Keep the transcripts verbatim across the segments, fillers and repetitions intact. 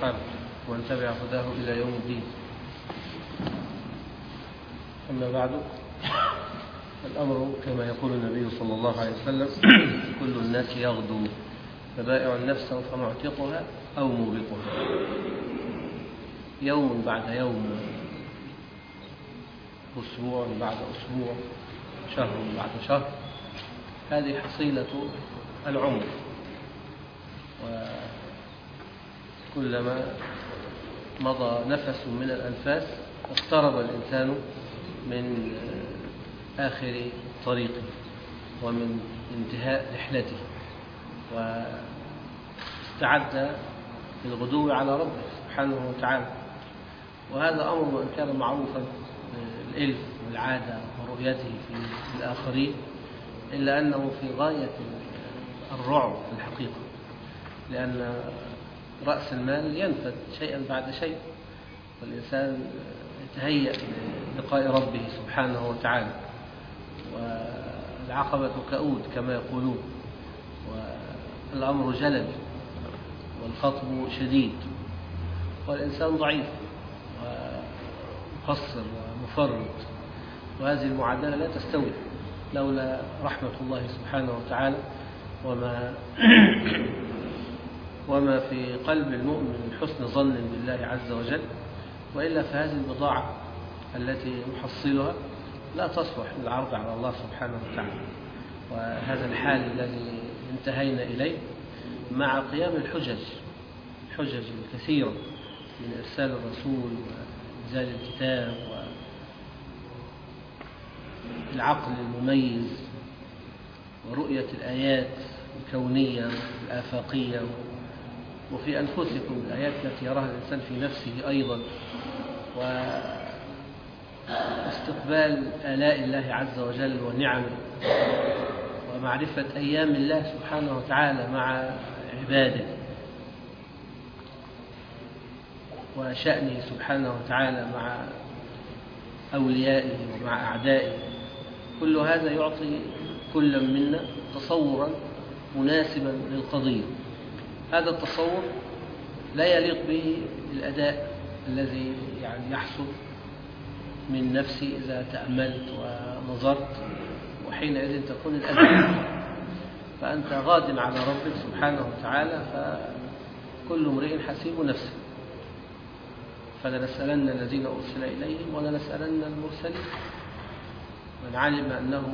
وأصحابه ومن تبع هداه إلى يوم الدين. أما بعد، الأمر كما يقول النبي صلى الله عليه وسلم: كل الناس يغدو، فبائع نفسه فمعتقها أو موبقها، يوم بعد يوم، أسبوع بعد أسبوع، شهر بعد شهر. هذه حصيلة العمر، وكلما مضى نفس من الأنفاس اقترب الإنسان من آخر طريقه ومن انتهاء رحلته، واستعد للغدو على ربه سبحانه وتعالى. وهذا أمر وإن كان معروفا الإلف والعادة ورؤيته في الآخرين، إلا أنه في غاية الرعب في الحقيقة، لأن رأس المال ينفد شيئا بعد شيء، والإنسان يتهيأ للقاء ربه سبحانه وتعالى، والعقبة كؤود كما يقولون، والأمر جلل والخطب شديد، والإنسان ضعيف ومقصر ومفرط، وهذه المعادلة لا تستوي لولا رحمة الله سبحانه وتعالى وما وما في قلب المؤمن من حسن ظن بالله عز وجل. وإلا فهذه البضاعة التي نحصلها لا تصلح للعرض على الله سبحانه وتعالى. وهذا الحال الذي انتهينا إليه مع قيام الحجج الحجج الكثيرة من إرسال الرسول وإنزال الكتاب والعقل المميز ورؤية الآيات الكونية الآفاقية، وفي أنفسكم الآيات التي يراها الإنسان في نفسه أيضا، واستقبال آلاء الله عز وجل ونعمه، ومعرفة أيام الله سبحانه وتعالى مع عباده، وشأنه سبحانه وتعالى مع أوليائه ومع أعدائه. كل هذا يعطي كل منا تصورا مناسبا للقضية. هذا التصور لا يليق به الأداء الذي يعني يحصل من نفسي إذا تأملت ونظرت، وحينئذ تكون الأداء فأنت غاد على ربك سبحانه وتعالى، فكل امرئ حسيب نفسه، فلنسألن الذين أرسل إليهم ولنسألن المرسلين. من علم أنه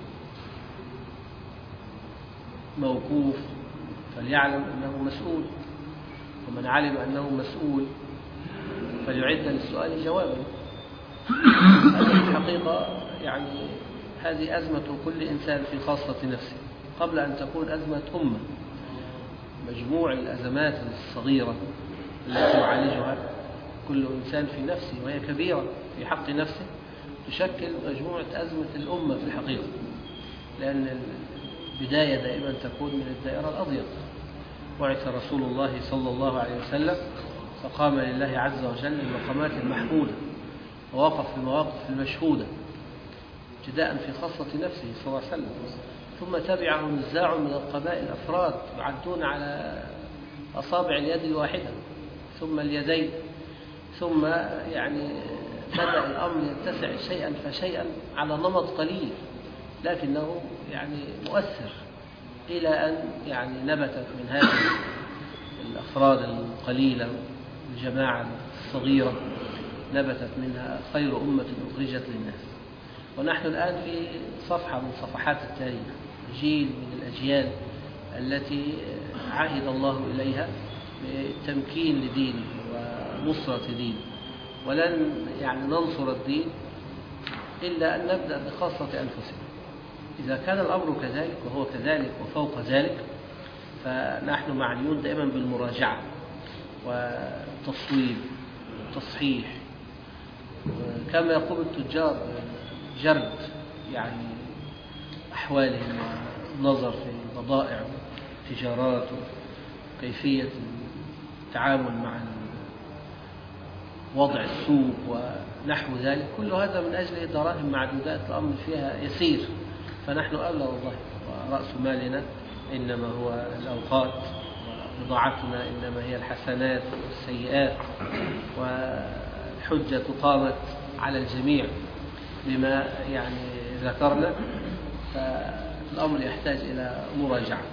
موقوف فليعلم أنه مسؤول، ومن علم أنه مسؤول فليعد للسؤال جوابا. هذه الحقيقة يعني هذه أزمة كل إنسان في خاصة نفسه قبل أن تكون أزمة أمة. مجموع الأزمات الصغيرة التي يعالجها كل إنسان في نفسه، وهي كبيرة في حق نفسه، تشكل مجموعة أزمة الأمة في الحقيقة، لأن البداية دائما تكون من الدائرة الأضيق. بعث رسول الله صلى الله عليه وسلم فقام لله عز وجل المقامات المحمودة، ووقف في المواقف المشهودة، ابتداء في خاصة نفسه صلى الله عليه وسلم، ثم تبعه نزاع من القبائل أفراد يعدون على أصابع اليد الواحدة، ثم اليدين، ثم يعني بدأ الأمر يتسع شيئا فشيئا على نمط قليل، لكنه يعني مؤثر، إلى أن يعني نبتت من هذه الأفراد القليلة الجماعة الصغيرة نبتت منها خير أمة أخرجت للناس. ونحن الآن في صفحة من صفحات التاريخ، جيل من الأجيال التي عهد الله إليها بالتمكين لدينه ونصرة دينه، ولن يعني ننصر الدين إلا أن نبدأ بخاصة أنفسنا. إذا كان الأمر كذلك وهو كذلك وفوق ذلك، فنحن معنيون دائما بالمراجعة والتصويب والتصحيح، كما يقوم التجار جرد يعني أحوالهم والنظر في بضائع وتجارات وكيفية التعامل مع وضع السوق ونحو ذلك. كل هذا من أجل دراهم معدودات، الأمر فيها يسير، فنحن أولى والله، ورأس مالنا إنما هو الأوقات بضاعتنا إنما هي الحسنات والسيئات، والحجة قامت على الجميع بما يعني ذكرنا، فالأمر يحتاج إلى مراجعة.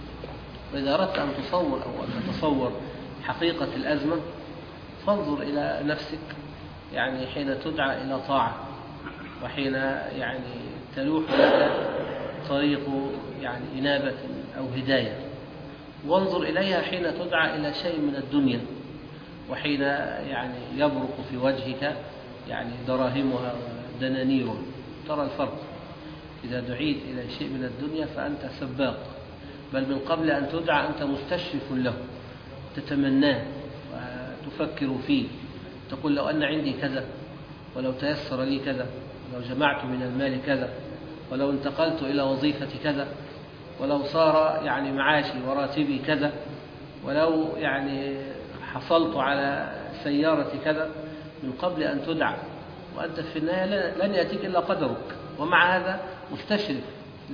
وإذا أردت أن تصور أو أن تتصور حقيقة الأزمة فانظر إلى نفسك، يعني حين تدعى إلى طاعة وحين يعني تلوح لك طريق يعني إنابة أو هداية، وانظر إليها حين تدعى إلى شيء من الدنيا وحين يعني يبرق في وجهك يعني دراهمها ودنانيرها، ترى الفرق. إذا دعيت إلى شيء من الدنيا فأنت سباق، بل من قبل أن تدعى أنت مستشرف له، تتمناه وتفكر فيه، تقول لو أن عندي كذا، ولو تيسر لي كذا، ولو جمعت من المال كذا، ولو انتقلت إلى وظيفة كذا، ولو صار يعني معاشي وراتبي كذا، ولو يعني حصلت على سيارة كذا، من قبل أن تدعى. وأنت في النهاية لن يأتيك إلا قدرك، ومع هذا مستشرف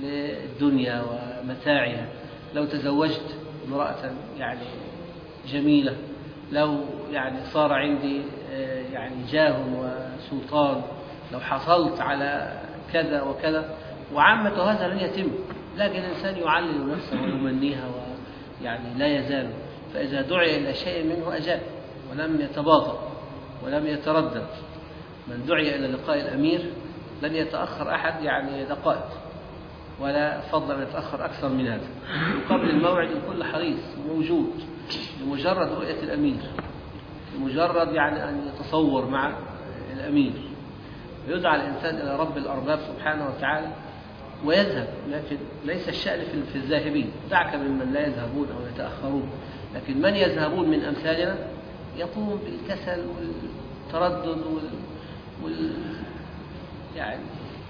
للدنيا ومتاعها. لو تزوجت امرأة يعني جميلة، لو يعني صار عندي يعني جاه وسلطان، لو حصلت على كذا وكذا، وعامة هذا لن يتم، لكن الإنسان يعلل نفسه ويمنيها ويعني لا يزال. فإذا دعي إلى شيء منه أجاب ولم يتباطأ ولم يتردد. من دعي إلى لقاء الأمير لن يتأخر أحد يعني دقائق، ولا فضل أن يتأخر أكثر من هذا. قبل الموعد الكل حريص موجود لمجرد رؤية الأمير، لمجرد يعني أن يتصور مع الأمير. يدعى الإنسان إلى رب الأرباب سبحانه وتعالى ويذهب، لكن ليس الشأن في الذاهبين، دعك ممن لا يذهبون أو يتأخرون. لكن من يذهبون من أمثالنا يقوم بالكسل والتردد وال, وال... يعني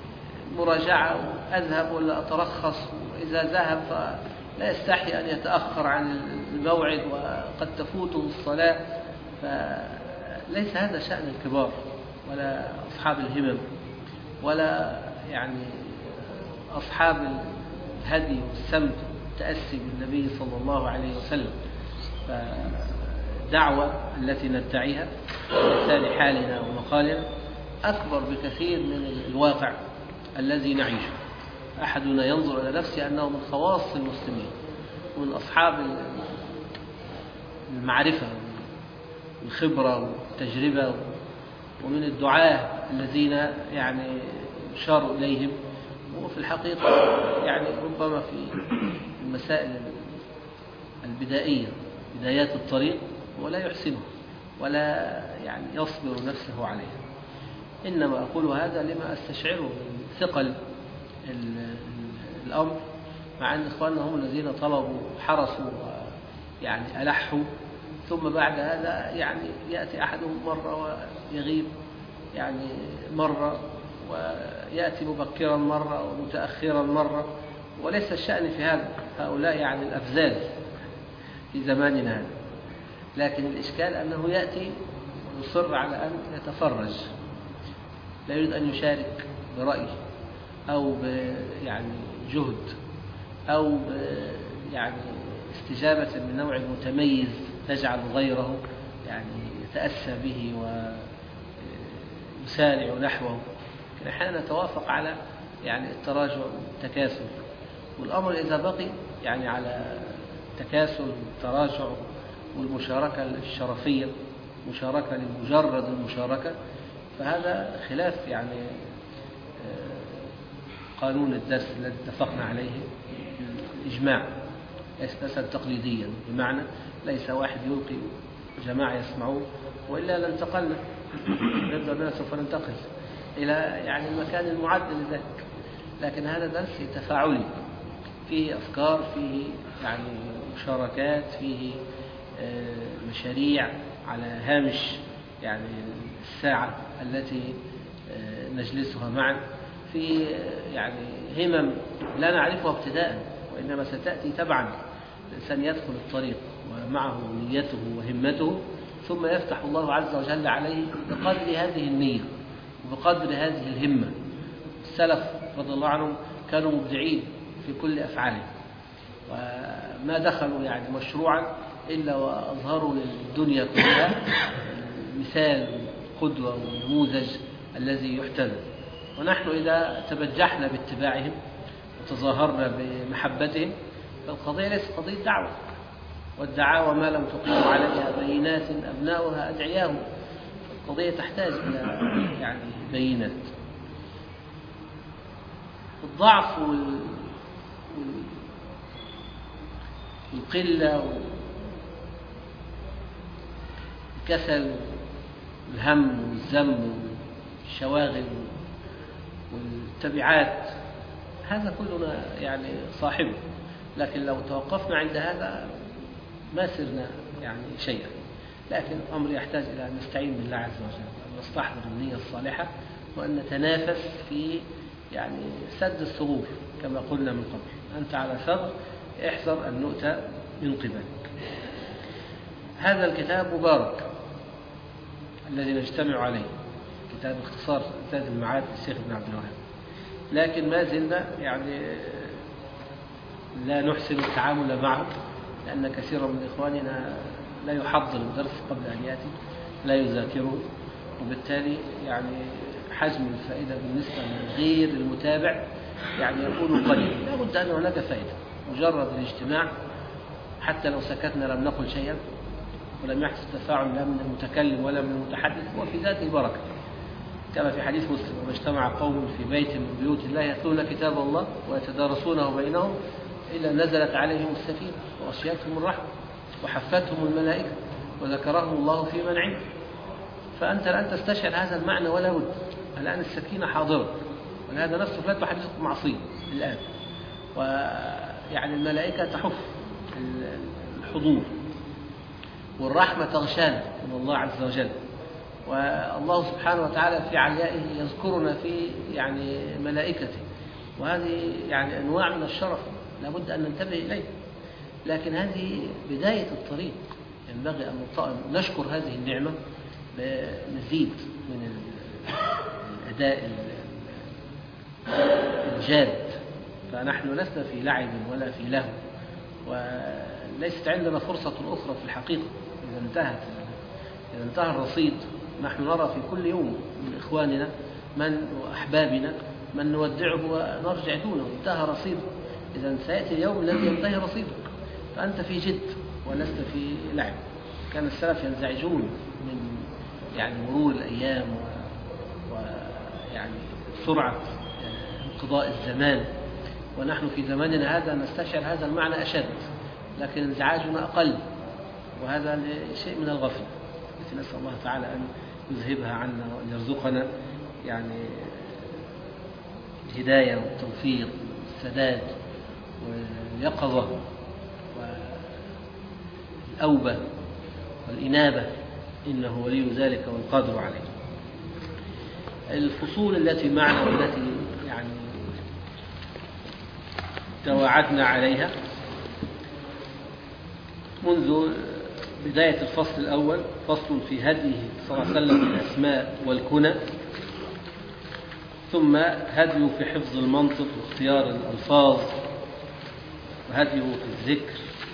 مراجعة، أذهب ولا أترخص، وإذا ذهب فلا يستحي أن يتأخر عن الموعد وقد تفوته الصلاة. فليس هذا شأن الكبار ولا أصحاب الهمم ولا يعني أصحاب الهدي والسمت والتأسي بالنبي صلى الله عليه وسلم. فالدعوة التي ندعيها بلسان حالنا ومقالنا أكبر بكثير من الواقع الذي نعيشه. أحدنا ينظر إلى نفسه أنه من خواص المسلمين ومن أصحاب المعرفة والخبرة والتجربة ومن الدعاة الذين يعني يشار إليهم، وفي الحقيقة يعني ربما في المسائل البدائية بدايات الطريق ولا يحسنه ولا يعني يصبر نفسه عليها. إنما أقول هذا لما أستشعره من ثقل الأمر، مع أن إخواننا هم الذين طلبوا حرصوا يعني ألحوا، ثم بعد هذا يعني يأتي أحدهم مرة ويغيب يعني مرة، ويأتي مبكرا مرة ومتأخرا مرة، وليس الشأن في هذا، هؤلاء يعني الأفزاز في زماننا هذا. لكن الإشكال أنه يأتي ويصر على أن يتفرج، لا يريد أن يشارك برأي أو يعني جهد أو يعني استجابة من نوع متميز تجعل غيره يعني يتأسى به ويسارع نحوه. أحيانا نتوافق على يعني التراجع والتكاسل، والأمر إذا بقي يعني على التكاسل والتراجع والمشاركة الشرفية، مشاركة لمجرد المشاركة، فهذا خلاف يعني قانون الدرس الذي اتفقنا عليه الإجماع، ليس درسا تقليديا، بمعنى ليس واحد يلقي جماعة يسمعون وإلا لانتقلنا، نبدأ بنا سوف ننتقل إلى يعني المكان المعد لذلك. لكن هذا درس تفاعلي فيه أفكار، فيه يعني مشاركات، فيه مشاريع على هامش يعني الساعة التي نجلسها معا، في يعني همم لا نعرفها ابتداء وإنما ستأتي تبعا. الإنسان يدخل الطريق ومعه نيته وهمته، ثم يفتح الله عز وجل عليه بقدر هذه النية وبقدر هذه الهمة. السلف رضي الله عنهم كانوا مبدعين في كل أفعالهم، وما دخلوا يعني مشروعا إلا وأظهروا للدنيا كلها مثال قدوة ونموذج الذي يحتذى. ونحن إذا تبجحنا باتباعهم وتظاهرنا بمحبتهم فالقضية ليست قضية دعوة، والدعاوى ما لم تقيم عليها بينات أبناؤها أدعياهم. القضية تحتاج إلى يعني بينات. الضعف وال... والقلة والكسل والهم والذم والشواغل والتبعات هذا كلنا يعني صاحبه، لكن لو توقفنا عند هذا ما سرنا يعني شيئا. لكن الأمر يحتاج إلى أن نستعين بالله عز وجل، أن نستحضر النية الصالحة، وأن نتنافس في يعني سد الثغور كما قلنا من قبل. أنت على ثغر احذر أن نؤتى من قبلك. هذا الكتاب مبارك الذي نجتمع عليه، كتاب اختصار زاد المعاد للشيخ ابن عبد الوهاب، لكن ما زلنا يعني لا نحسن التعامل معه، لأن كثيرا من إخواننا لا يحضر الدرس قبل أن يأتي، لا يذاكره، وبالتالي يعني حجم الفائدة بالنسبة لغير المتابع يعني يكون قليل. لا بد أن هناك فائدة، مجرد الاجتماع حتى لو سكتنا لم نقل شيئا ولم يحدث تفاعل لا من المتكلم ولا من المتحدث، وفي ذاته بركة، كما في حديث مسلم: وما اجتمع قوم في بيت من بيوت الله يتلون كتاب الله ويتدارسونه بينهم إلا نزلت عليهم السكينة وغشيتهم الرحمة وحفتهم الملائكة وذكرهم الله في من عنده. فأنت الآن تستشعر هذا المعنى ولا بد. الآن السكينة حاضرة، ولهذا نفسه لا تحدثك معصية الآن، ويعني الملائكة تحف الحضور، والرحمة تغشانا من الله عز وجل، والله سبحانه وتعالى في عليائه يذكرنا في يعني ملائكته، وهذه يعني أنواع من الشرف لابد أن ننتبه إليه. لكن هذه بداية الطريق، ينبغي أن نشكر هذه النعمة بمزيد من الأداء الجاد. فنحن لسنا في لعب ولا في لهو، وليست عندنا فرصة أخرى في الحقيقة. إذا انتهت إذا انتهى الرصيد، نحن نرى في كل يوم من إخواننا من وأحبابنا من نودعه ونرجع دونه، انتهى رصيده. إذا سيأتي اليوم الذي ينتهي رصيدك، فأنت في جد ولست في لعب. كان السلف ينزعجون من يعني مرور الأيام ويعني سرعة انقضاء الزمان، ونحن في زماننا هذا نستشعر هذا المعنى أشد، لكن انزعاجنا أقل، وهذا شيء من الغفلة التي نسأل الله تعالى أن يذهبها عنا وأن يرزقنا يعني الهداية والتوفيق والسداد واليقظة والأوبة والإنابة، إنه ولي ذلك والقادر عليه. الفصول التي معنا والتي يعني تواعدنا عليها منذ بداية الفصل الأول، فصل في هديه صلى الله عليه وسلم في الأسماء والكنى، ثم هديه في حفظ المنطق واختيار الألفاظ، وهديه في الذكر،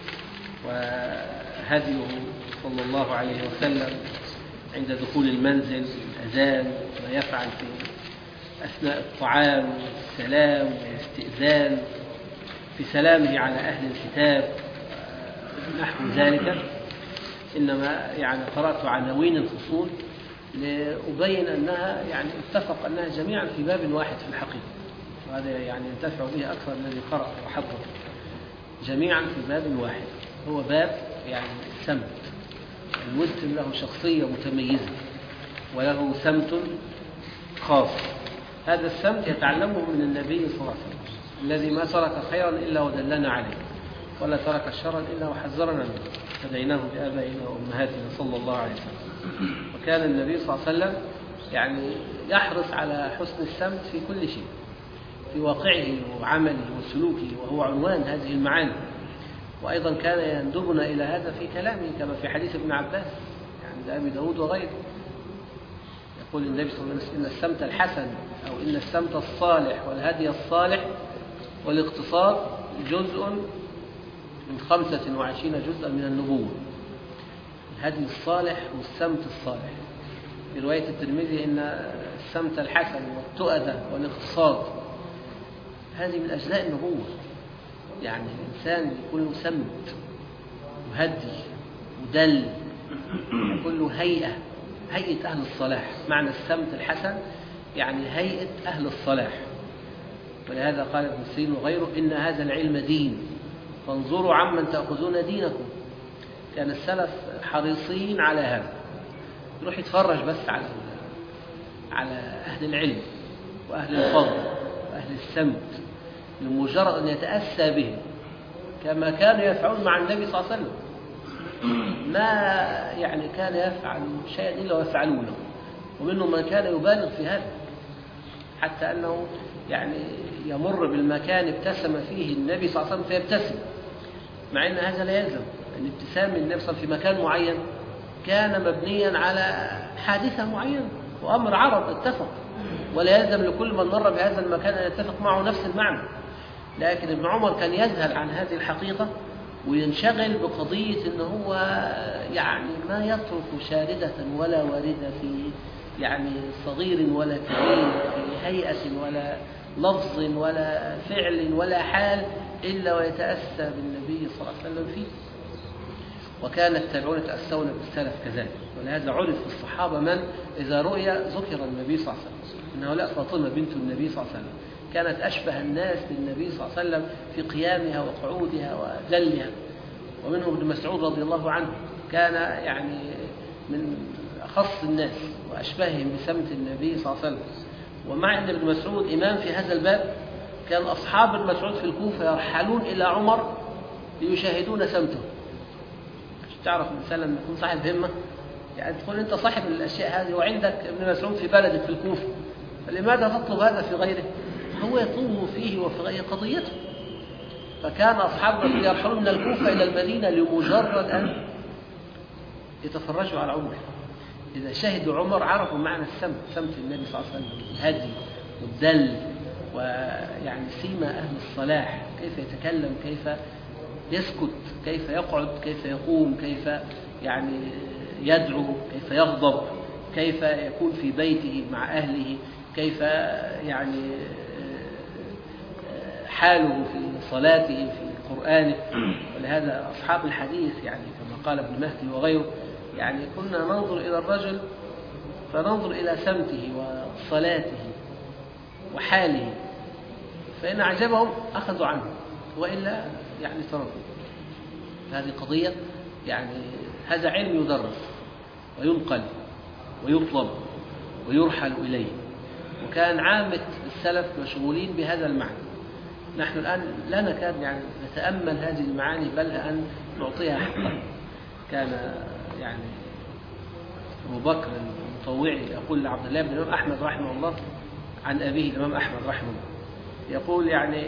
وهديه صلى الله عليه وسلم عند دخول المنزل، الأذان، ما يفعل في أثناء الطعام والسلام والاستئذان، في سلامه على أهل الكتاب نحو ذلك. إنما يعني قرأت عناوين الفصول لأبين أنها يعني اتفق أنها جميعا في باب واحد في الحقيقة، وهذا يعني ينتفع به أكثر الذي قرأ وحضر. جميعا في باب واحد، هو باب يعني سمت. المسلم له شخصية متميزة وله سمت خاص، هذا السمت يتعلمه من النبي صلى الله عليه وسلم الذي ما ترك خيرا إلا ودلنا عليه، ولا ترك شرا إلا وحذرنا منه، فديناه بآبائنا وأمهاتنا صلى الله عليه وسلم. وكان النبي صلى الله عليه وسلم يعني يحرص على حسن السمت في كل شيء، في واقعه وعمله وسلوكه، وهو عنوان هذه المعاني. وأيضا كان يندبنا إلى هذا في كلامه، كما في حديث ابن عباس عند أبي داود وغيره، يقول النبي صلى الله عليه وسلم: إن السمت الحسن أو إن السمت الصالح والهدي الصالح والاقتصاد جزء من خمسة وعشرين جزءا من النبوة. الهدي الصالح والسمت الصالح. في رواية الترمذي إن السمت الحسن والتؤدة والاقتصاد هذه من أجزاء النبوة. يعني الإنسان يكون له سمت وهدي ودل، يكون له هيئة، هيئة أهل الصلاح. معنى السمت الحسن يعني هيئة أهل الصلاح. ولهذا قال ابن سيرين وغيره إن هذا العلم دين فانظروا عمن تأخذون دينكم. كان السلف حريصين على هذا، يروح يتفرج بس على على أهل العلم وأهل الفضل وأهل السمت لمجرد أن يتأسى بهم، كما كانوا يفعلون مع النبي صلى الله عليه وسلم. ما يعني كان يفعل شيئا إلا ويفعلونه، ومنهم من كان يبالغ في هذا حتى أنه يعني يمر بالمكان ابتسم فيه النبي صلى الله عليه وسلم فيبتسم، مع أن هذا لا يلزم. أن ابتسام النبي صلى الله عليه وسلم في مكان معين كان مبنيا على حادثة معينة وأمر عرض اتفق، ولا يلزم لكل من مر بهذا المكان أن يتفق معه نفس المعنى. لكن ابن عمر كان يذهل عن هذه الحقيقة وينشغل بقضية أنه هو يعني ما يترك شاردة ولا واردة في يعني صغير ولا كبير، في هيئة ولا لفظ ولا فعل ولا حال إلا ويتأسى بالنبي صلى الله عليه وسلم فيه. وكان التابعون يتأسون بالسلف كذلك. ولهذا عرف في الصحابة من إذا رؤي ذكر النبي صلى الله عليه وسلم. إن هؤلاء فاطمة بنت النبي صلى الله عليه وسلم كانت أشبه الناس بالنبي صلى الله عليه وسلم في قيامها وقعودها وذلها. ومنهم ابن مسعود رضي الله عنه كان يعني من أخص الناس وأشبههم بسمت النبي صلى الله عليه وسلم. ومع أن ابن مسعود إمام في هذا الباب، كان أصحاب ابن مسعود في الكوفة يرحلون إلى عمر ليشاهدون سمته. تعرف الإنسان لما يكون صاحب همة، يعني تقول أنت صاحب الأشياء هذه وعندك ابن مسعود في بلدك في الكوفة، فلماذا تطلب هذا في غيره؟ هو يطلبه فيه وفي غير قضيته. فكان أصحابنا يرحلون من الكوفة إلى المدينة لمجرد أن يتفرجوا على عمر. إذا شهدوا عمر عرفوا معنى السمت، سمت النبي صلى الله عليه وسلم، الهدي والدل، ويعني سيما أهل الصلاح، كيف يتكلم، كيف يسكت، كيف يقعد، كيف يقوم، كيف يعني يدعو، كيف يغضب، كيف يكون في بيته مع أهله، كيف يعني حاله في صلاته في قرآنه. ولهذا أصحاب الحديث يعني كما قال ابن مهدي وغيره، يعني كنا ننظر إلى الرجل فننظر إلى سمته وصلاته وحاله، فإن أعجبهم أخذوا عنه وإلا يعني تركوا. هذه قضية يعني هذا علم يدرس وينقل ويطلب ويرحل إليه. وكان عامة السلف مشغولين بهذا المعنى. نحن الآن لا نكاد يعني نتأمل هذه المعاني بل أن نعطيها حقا. كان يعني أبو بكر المطوعي يقول لعبد الله بن الإمام أحمد رحمه الله عن أبيه الإمام أحمد رحمه الله، يقول يعني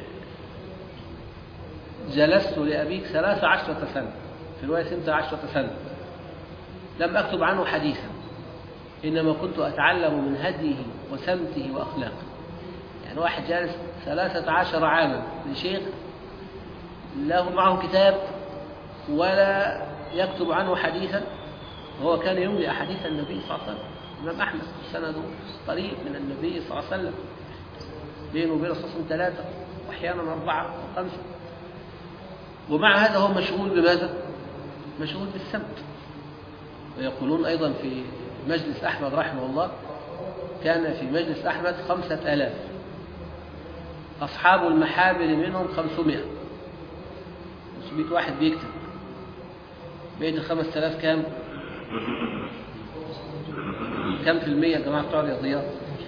جلست لأبيك ثلاث عشرة سنة، في رواية ستة عشرة سنة، لم أكتب عنه حديثا، إنما كنت أتعلم من هديه وسمته وأخلاقه. يعني واحد جالس ثلاثة عشر عاما لشيخ له معه كتاب ولا يكتب عنه حديثا، وهو كان يملي أحاديث النبي صلى الله عليه وسلم. الإمام أحمد سنده قريب من النبي صلى الله عليه وسلم، بينه وبين الرسول ثلاثة وأحيانا أربعة وخمسة، ومع هذا هو مشغول بماذا؟ مشغول بالسمت. ويقولون أيضا في مجلس أحمد رحمه الله كان في مجلس أحمد خمسة آلاف، أصحاب المحابر منهم خمسمائة، خمسمائة واحد بيكتب، بين الخمسة آلاف كام؟ كم في المية يا جماعة بتوع الرياضيات؟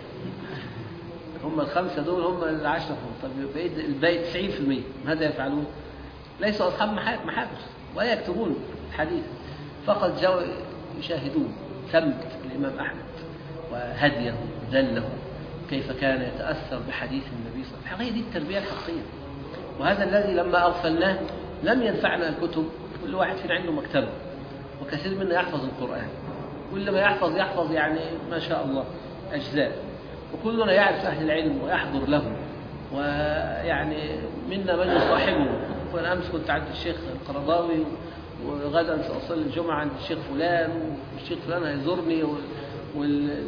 هم الخمسة دول هم العشرة. طب الباقي تسعين في المية ماذا يفعلون؟ ليسوا أصحاب محابر ولا يكتبون الحديث، فقط جاءوا يشاهدون سمت الإمام أحمد وهديه ودله، كيف كان يتأثر بحديث النبي صلى الله عليه وسلم. الحقيقة دي التربية الحقيقية، وهذا الذي لما أغفلناه لم ينفعنا الكتب. كل واحد فينا عنده مكتبة، وكثير منا يحفظ القرآن، كل ما يحفظ يحفظ يعني ما شاء الله أجزاء، وكلنا يعرف أهل العلم ويحضر لهم، ويعني منا من يصاحبه. وأنا أمس كنت عند الشيخ القرضاوي وغدا سأصلي الجمعة عند الشيخ فلان والشيخ فلان هيزورني وال...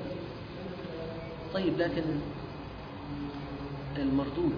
طيب لكن المردود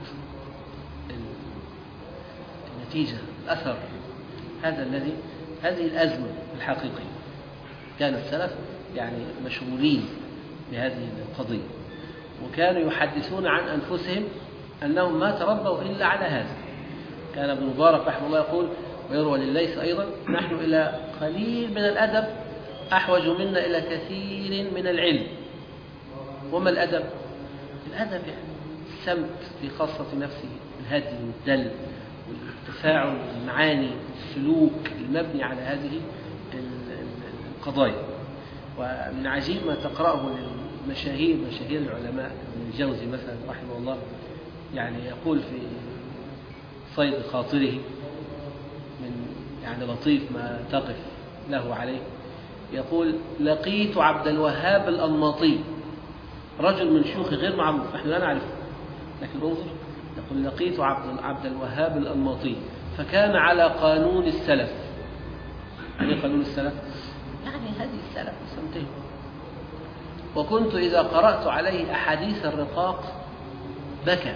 النتيجة الأثر هذا الذي هذه الأزمة الحقيقية. كان السلف يعني مشغولين بهذه القضية، وكانوا يحدثون عن أنفسهم أنهم ما تربوا إلا على هذا. كان ابن مبارك رحمه الله يقول ويروى لليث أيضا: نحن إلى قليل من الأدب أحوج منا إلى كثير من العلم. وما الأدب؟ الأدب يعني السمت في خاصة نفسه، الهدي والدل والتفاعل المعاني السلوك المبني على هذه القضايا. ومن عجيب ما تقرأه للمشاهير مشاهير العلماء، ابن الجوزي مثلا رحمه الله، يعني يقول في صيد خاطره من يعني لطيف ما تقف له عليه، يقول: لقيت عبد الوهاب الأنماطي، رجل من شيوخ غير معروف نحن لا نعرفه، لكن انظر يقول: لقيت عبد عبد الوهاب الأنماطي فكان على قانون السلف. يعني قانون السلف يعني هذه السلف سمته. وكنت إذا قرأت عليه أحاديث الرقاق بكى،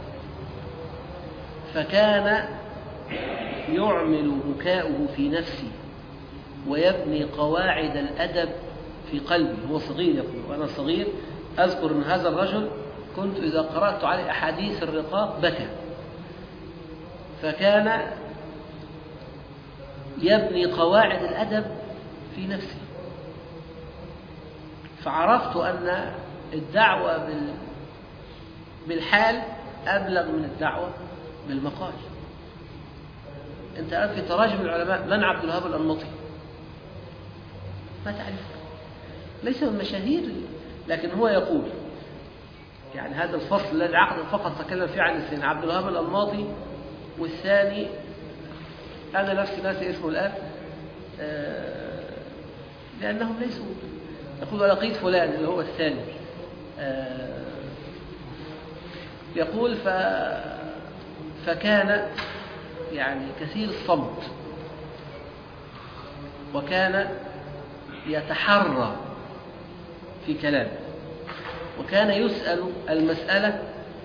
فكان يعمل بكاؤه في نفسي ويبني قواعد الأدب في قلبي. هو صغير يقول: وأنا صغير أذكر أن هذا الرجل كنت إذا قرأت عليه أحاديث الرقاق بكى، فكان يبني قواعد الأدب في نفسي. فعرفت أن الدعوة بالحال أبلغ من الدعوة بالمقال. أنت الآن في تراجم العلماء من عبد الوهاب الأنماطي؟ ما تعرف، ليس من مشاهير، لكن هو يقول يعني هذا الفصل الذي عقد فقط تكلم فيه عن الاثنين، عبد الوهاب الأنماطي، والثاني أنا نفسي ناسي اسمه الآن آه لأنهم ليسوا. يقول: ولقيت فلان اللي هو الثاني آه يقول ف... فكان يعني كثير الصمت، وكان يتحرى في كلامه، وكان يسأل المسألة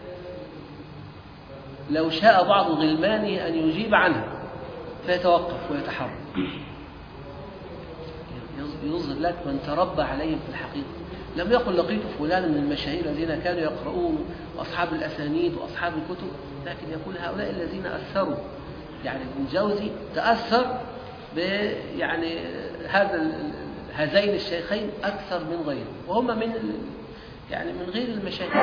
لو شاء بعض غلمانه أن يجيب عنها فيتوقف ويتحرى. يظهر لك من تربى عليهم في الحقيقة. لم يقل: لقيت فلان من المشاهير الذين كانوا يقرؤون وأصحاب الأسانيد وأصحاب الكتب، لكن يقول هؤلاء الذين أثروا. يعني ابن الجوزي تأثر ب يعني هذا هذين الشيخين أكثر من غيره، وهم من يعني من غير المشاهير.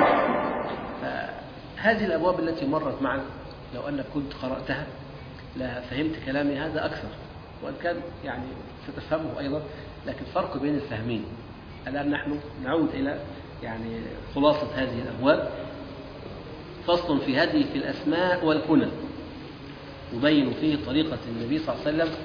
فهذه الأبواب التي مرت معنا لو أنك كنت قرأتها لا فهمت كلامي هذا أكثر، وإن كان يعني ستفهمه أيضا، لكن فرق بين الفهمين. الآن نحن نعود إلى يعني خلاصة هذه الأبواب. فصل في هدي في الأسماء والكنى، يبين فيه طريقة النبي صلى الله عليه وسلم.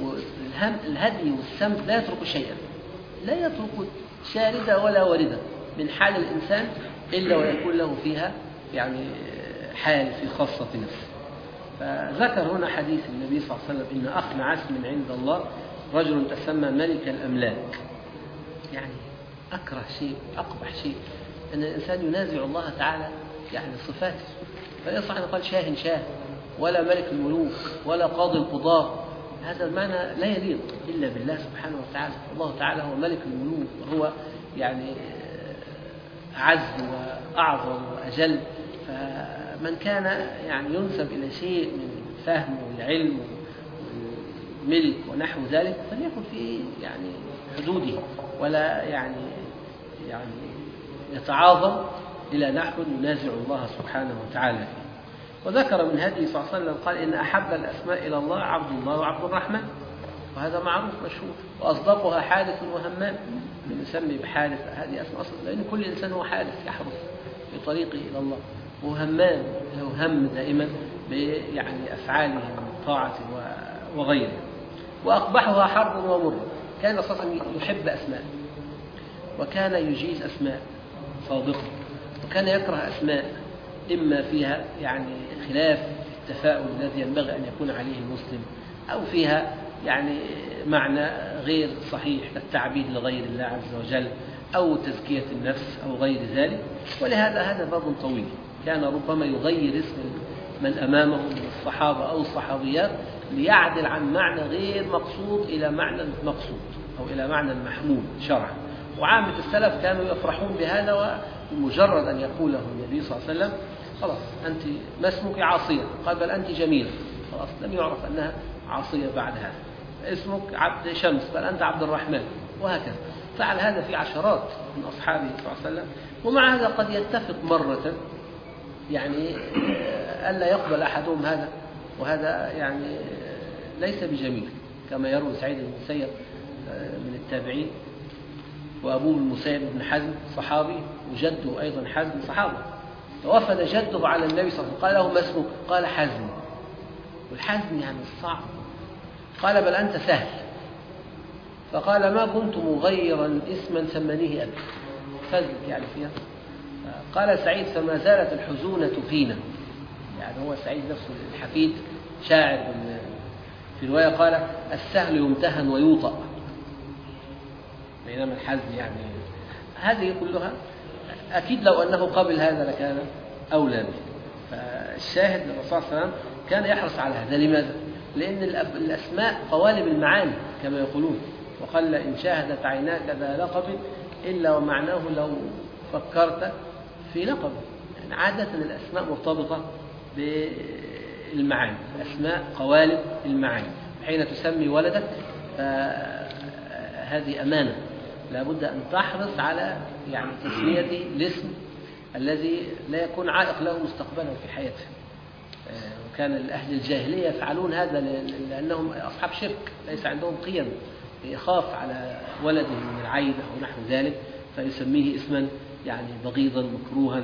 والهدي والسمت لا يترك شيئا، لا يترك شاردة ولا واردة من حال الإنسان إلا ويكون له فيها يعني حال في خاصة نفسه. فذكر هنا حديث النبي صلى الله عليه وسلم: إن أخنع اسم عند الله رجل تسمى ملك الأملاك. يعني أكره شيء أقبح شيء أن الإنسان ينازع الله تعالى يعني صفاته. فيصح أن يقال شاه شاه، ولا ملك الملوك، ولا قاضي القضاة. هذا المعنى لا يليق إلا بالله سبحانه وتعالى. الله تعالى هو ملك الملوك، وهو يعني أعز وأعظم وأجل. فمن كان يعني ينسب إلى شيء من الفهم والعلم والملك ونحو ذلك فليكن في يعني حدوده، ولا يعني يعني يتعاظم إلى نحو ينازع الله سبحانه وتعالى فيه. وذكر من هدي صلى الله عليه وسلم قال: إن أحب الأسماء إلى الله عبد الله وعبد الرحمن. وهذا معروف مشهور. وأصدقها حارث وهمام. نسمي بحارث هذه أسماء أصلا، لأن كل إنسان هو حارث يحرث في طريقه إلى الله، وهمام له هم دائما يعني أفعاله من طاعة وغيره. وأقبحها حرب ومر. كان أساسا يحب أسماء، وكان يجيز أسماء صادقة، وكان يكره أسماء إما فيها يعني خلاف التفاؤل الذي ينبغي أن يكون عليه المسلم، أو فيها يعني معنى غير صحيح كالتعبيد لغير الله عز وجل أو تزكية النفس أو غير ذلك. ولهذا هذا باب طويل، كان ربما يغير اسم من أمامه من الصحابة أو الصحابيات ليعدل عن معنى غير مقصود إلى معنى مقصود أو إلى معنى محمود شرعا. وعامة السلف كانوا يفرحون بهذا، ومجرد أن يقوله النبي صلى الله عليه وسلم خلاص أنت ما اسمك عاصية، قال بل أنت جميلة، خلاص لم يعرف أنها عاصية بعد هذا. اسمك عبد شمس، بل أنت عبد الرحمن، وهكذا. فعل هذا في عشرات من أصحابه صلى الله عليه وسلم. ومع هذا قد يتفق مرة يعني ألا يقبل أحدهم هذا، وهذا يعني ليس بجميل، كما يروي سعيد بن المسيب من التابعين، وأبوه المسيب بن حزم صحابي، وجده أيضا حزم صحابي. فوفد جده على النبي صلى الله عليه وسلم قال له ما اسمك؟ قال حزم. والحزم يعني الصعب. قال بل أنت سهل. فقال ما كنت مغيرا اسما سمنيه أبي، فزت يعني فيها. قال سعيد فما زالت الحزونة فينا، يعني هو سعيد نفسه الحفيد شاعر. في رواية قال السهل يمتهن ويوطأ، بينما الحزن يعني هذه كلها أكيد لو أنه قبل هذا لكان أولى به. فالشاهد للرسول صلى الله عليه وسلم كان يحرص على هذا. لماذا؟ لأن الأسماء قوالب المعاني كما يقولون، وقال إن شاهدت عيناك ذا لقب إلا ومعناه لو فكرت في لقب. يعني عادة الأسماء مرتبطة بالمعاني، الأسماء قوالب المعاني. حين تسمي ولدك فهذه أمانة، لابد أن تحرص على يعني تسمية الاسم الذي لا يكون عائق له مستقبلا في حياته. وكان أهل الجاهلية يفعلون هذا لأنهم أصحاب شرك، ليس عندهم قيم، يخاف على ولده من العيب أو نحو ذلك فيسميه اسما يعني بغيضا مكروها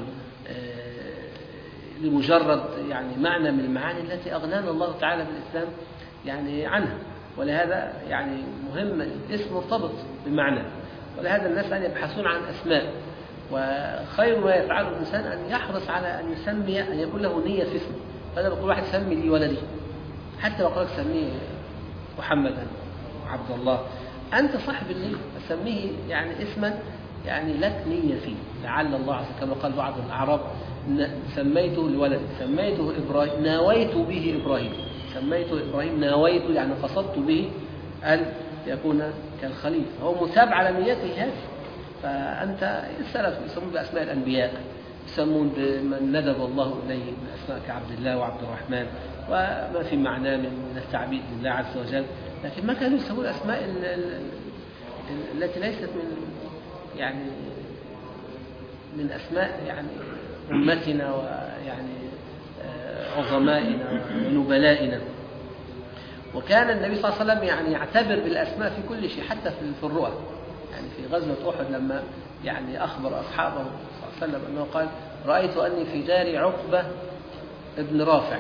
لمجرد يعني معنى من المعاني التي أغنانا الله تعالى بالإسلام يعني عنها. ولهذا يعني مهم الاسم مرتبط بمعنى، ولهذا الناس أن يبحثون عن أسماء. وخير ما يفعله الإنسان أن يحرص على أن يسمي، أن يكون له نية في اسمه. فهذا بقول واحد سمي لي ولدي، حتى لو قالك سميه محمدا عبد الله، أنت صاحب النية، سميه يعني اسما يعني لك نية فيه، لعل الله عز وجل كما قال بعض الأعراب سميته لولدي، سميته إبراهيم ناويت به إبراهيم، سميته إبراهيم ناويت يعني قصدت به أن يكون كالخليل. هو مثاب على نيته هذه. فأنت السلف يسمون بأسماء الأنبياء، يسمون بمن ندب الله إليه من أسماء كعبد الله وعبد الرحمن، وما في معناه من التعبيد لله عز وجل. لكن ما كانوا يسمون الأسماء التي ليست من يعني من أسماء يعني أمتنا ويعني عظمائنا ونبلائنا. وكان النبي صلى الله عليه وسلم يعني يعتبر بالأسماء في كل شيء، حتى في الرؤى. يعني في غزوة أحد لما يعني أخبر أصحابه صلى الله عليه وسلم أنه قال رأيت أني في دار عقبة ابن رافع،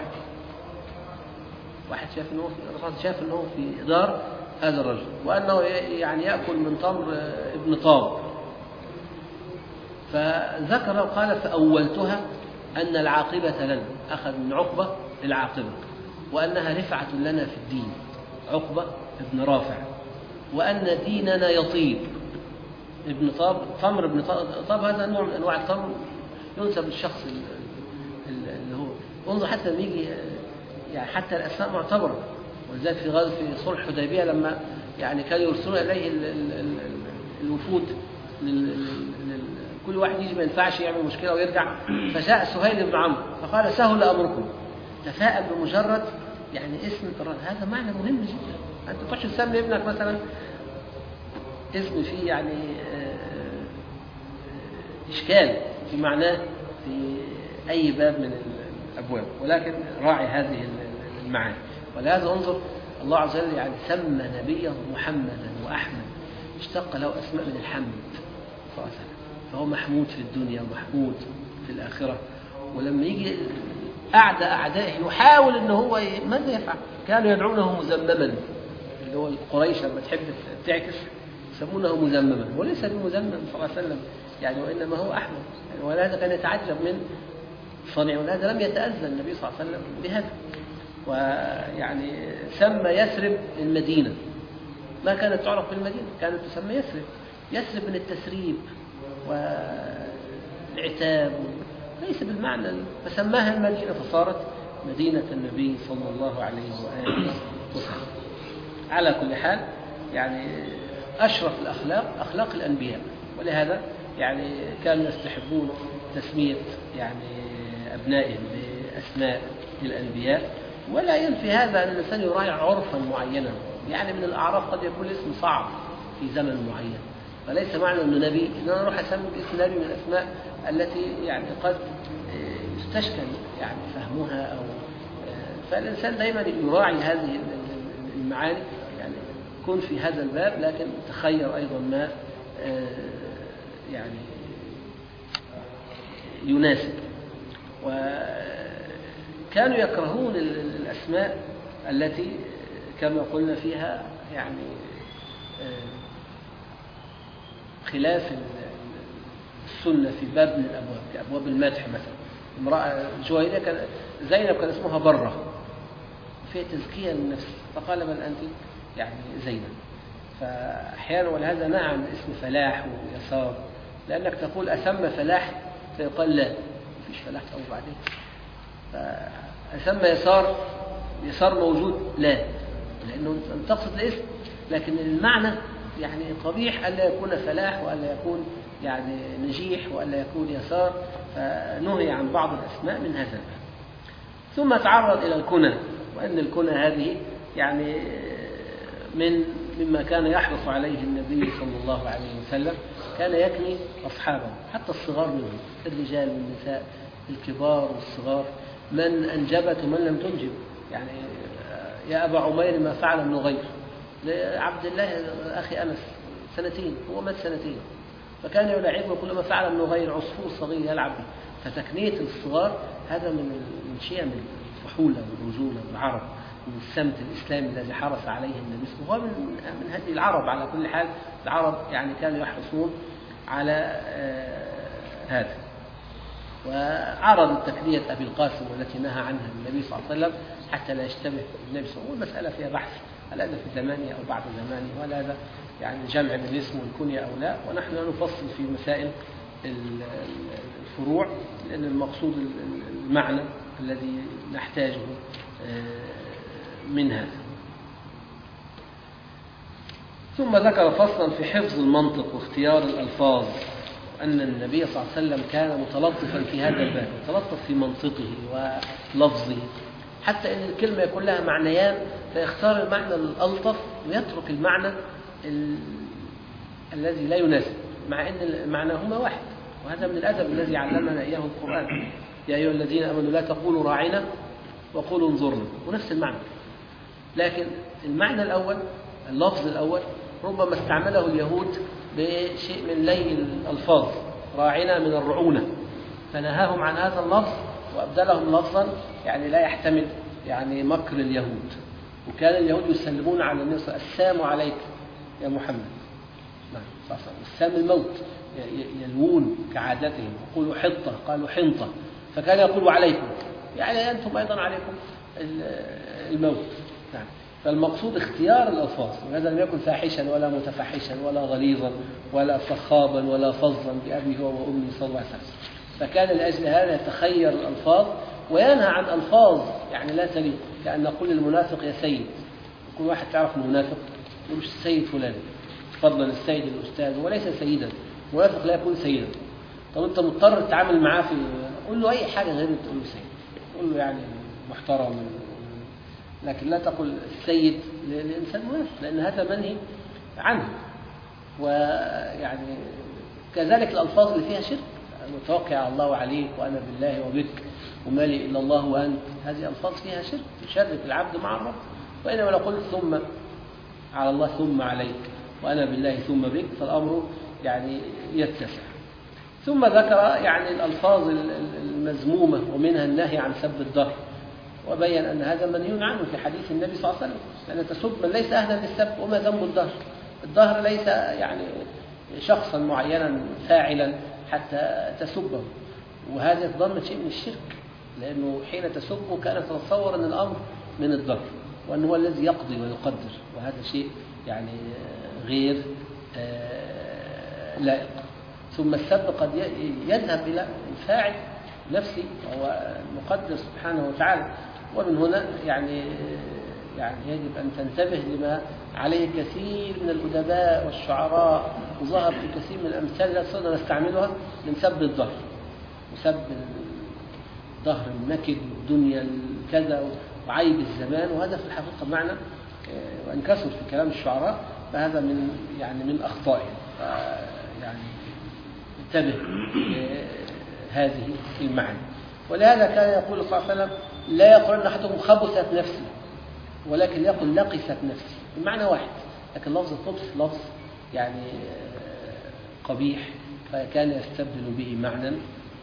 واحد شاف أنه شاف أنه في دار هذا الرجل، وأنه يعني يأكل من تمر ابن طاب. فذكر وقال فأولتها أن العاقبة لنا، أخذ من عقبة العاقبة، وأنها رفعة لنا في الدين، عقبة ابن رافع، وأن ديننا يطيب. ابن طاب تمر ابن طاب هذا نوع من أنواع التمر ينسب للشخص اللي هو انظر حتى لما يجي يعني حتى الأسماء معتبرة. ولذلك في غزوة في صلح الحديبية لما يعني كانوا يرسلون إليه الوفود، كل واحد يجي ما ينفعش يعمل مشكلة ويرجع، فجاء سهيل بن عمرو فقال سهل أمركم، تفاءل بمجرد يعني اسم القرآن. هذا معنى مهم جدا. أنت تخش تسمي ابنك مثلا اسم فيه يعني إشكال في معناه في أي باب من الأبواب، ولكن راعي هذه المعاني. ولهذا انظر الله عز وجل يعني سمى نبيه محمدا وأحمد، اشتق له أسماء من الحمد صلى الله عليه وسلم، فهو محمود في الدنيا ومحمود في الآخرة. ولما يجي أعدى أعدائه يحاول أنه هو ماذا يفعل؟ كانوا يدعونه مزمما، اللي هو قريش لما تحب تعكس يسمونه مزمما، وليس بمزمم صلى الله عليه وسلم يعني، وإنما هو أحمد يعني. ولهذا كان يتعجب من صنع، ولهذا لم يتأذى النبي صلى الله عليه وسلم بهذا. ويعني سمى يثرب المدينة، ما كانت تعرف بالمدينة، كانت تسمى يثرب. يثرب من التسريب والعتاب، ليس بالمعنى، فسماها المدينة فصارت مدينة النبي صلى الله عليه وآله وسلم. على كل حال يعني أشرف الأخلاق أخلاق الأنبياء، ولهذا يعني كانوا يستحبون تسمية يعني أبنائهم بأسماء الأنبياء، ولا ينفي هذا أن الإنسان يراعي عرفا معينا. يعني من الأعراف قد يكون اسم صعب في زمن معين، فليس معنى أنه نبي أن أنا أروح أسمي باسم نبي من الأسماء التي يعني قد يستشكل يعني فهمها، أو فالإنسان دائما يراعي هذه المعاني، يعني يكون في هذا الباب، لكن تخير أيضا ما يعني يناسب. وكانوا يكرهون الأسماء التي كما قلنا فيها يعني خلاف السنة في باب من الأبواب، كأبواب المدح مثلا. امرأة جويرية كان زينب كان اسمها برة، فيها تزكية للنفس، فقال من أنت؟ يعني زينب. فأحيانا ولهذا نهى عن اسم فلاح ويسار، لأنك تقول أسمى فلاح فيقال لا مفيش فلاح أو بعدين، فأسمى يسار يسار موجود لا، لأنه أن تقصد الاسم، لكن المعنى يعني قبيح ألا يكون فلاح وألا يكون يعني نجيح وألا يكون يسار، فنهي عن بعض الأسماء من هذا الباب. ثم تعرض إلى الكنى، وأن الكنى هذه يعني من مما كان يحرص عليه النبي صلى الله عليه وسلم، كان يكني أصحابه حتى الصغار منهم، الرجال والنساء، الكبار والصغار، من أنجبت ومن لم تنجب. يعني يا أبا عمير ما فعل ابن غير لعبد الله أخي أنس سنتين، هو مات سنتين، فكان يلاعبه ويقول ما فعل ابن غير عصفور صغير يلعب به. فتكنية الصغار هذا من من شيم الفحولة والرجولة والعرب، من السمت الإسلامي الذي حرص عليه النبي صلى الله عليه وسلم، من من هذه العرب. على كل حال العرب يعني كانوا يحرصون على هذا. وعرض تكنية أبي القاسم والتي نهى عنها النبي صلى الله عليه وسلم حتى لا يشتبه النبي صلى الله عليه وسلم، والمسألة فيها بحث هل هذا في زمانه أو بعد زمانه، ولا هذا يعني جمع الاسم والكنية أو لا، ونحن لا نفصل في مسائل الفروع، لأن المقصود المعنى الذي نحتاجه من هذا. ثم ذكر فصلا في حفظ المنطق واختيار الألفاظ، أن النبي صلى الله عليه وسلم كان متلطفا في هذا الباب، متلطف في منطقه ولفظه، حتى أن الكلمة يكون لها معنيان فيختار المعنى الألطف ويترك المعنى ال... الذي لا يناسب، مع أن معناهما واحد. وهذا من الأدب الذي علمنا إياه القرآن، يا أيها الذين آمنوا لا تقولوا راعنا وقولوا انظرنا، ونفس المعنى، لكن المعنى الأول اللفظ الأول ربما استعمله اليهود بشيء من لين الألفاظ، راعنا من الرعونة، فنهاهم عن هذا اللفظ وأبدلهم لفظا يعني لا يحتمل يعني مكر اليهود. وكان اليهود يسلمون على النبي صلى الله عليه وسلم السلام عليك يا محمد، نعم السلام الموت، يلوون كعادتهم، يقولوا حطة قالوا حنطة، فكان يقول عليكم يعني أنتم أيضا عليكم الموت. نعم. فالمقصود اختيار الألفاظ، وهذا لم يكن فاحشا ولا متفحشا ولا غليظا ولا صخابا ولا فظا بأبي هو وأمي صلى الله عليه وسلم، فكان لأجل هذا يتخير الألفاظ وينهى عن ألفاظ يعني لا تليق، كأن نقول للمنافق يا سيد، كل واحد تعرف المنافق مش السيد فلان، فضلا السيد الأستاذ وليس سيدا، المنافق لا يكون سيدا. طب أنت مضطر تتعامل معاه في قول له أي حاجة غير تقول له سيد، قول له يعني محترم، لكن لا تقل السيد لإنسان منافق، لأن هذا منهي عنه. ويعني كذلك الألفاظ اللي فيها شرك، متوكل على الله وعليك وأنا بالله وبك ومالي إلا الله وأنت، هذه ألفاظ فيها شرك تشرك العبد مع الرب. وإنما لو قلت ثم على الله ثم عليك وأنا بالله ثم بك فالأمر يعني يتسع. ثم ذكر يعني الألفاظ المذمومة ومنها النهي عن سب الدهر، وبين أن هذا منهي عنه في حديث النبي صلى الله عليه وسلم، لأن تسب من ليس أهلا للسب، وما ذنب الدهر؟ الدهر ليس يعني شخصا معينا فاعلا حتى تسبه، وهذا يتضمن شيء من الشرك، لأنه حين تسبه كانت تتصور أن الأمر من الظرف، وأن هو الذي يقضي ويقدر، وهذا شيء يعني غير لائق. ثم السب قد يذهب إلى الفاعل نفسه وهو المقدر سبحانه وتعالى، ومن هنا يعني يعني يجب أن تنتبه لما عليه كثير من الأدباء والشعراء، وظهر في كثير من الأمثال التي صرنا نستعملها من سب الظهر وسب الظهر النكد والدنيا كذا وعيب الزمان، وهذا في الحقيقة معنى وإن كثر في كلام الشعراء فهذا من يعني من أخطائهم. يعني انتبه هذه المعنى. ولهذا كان يقول صلى الله عليه وسلم لا يقول أن أحدكم خبثت نفسي، ولكن يقول لقست نفسي، المعنى واحد، لكن لفظ الخبث لفظ يعني قبيح، فكان يستبدل به معنى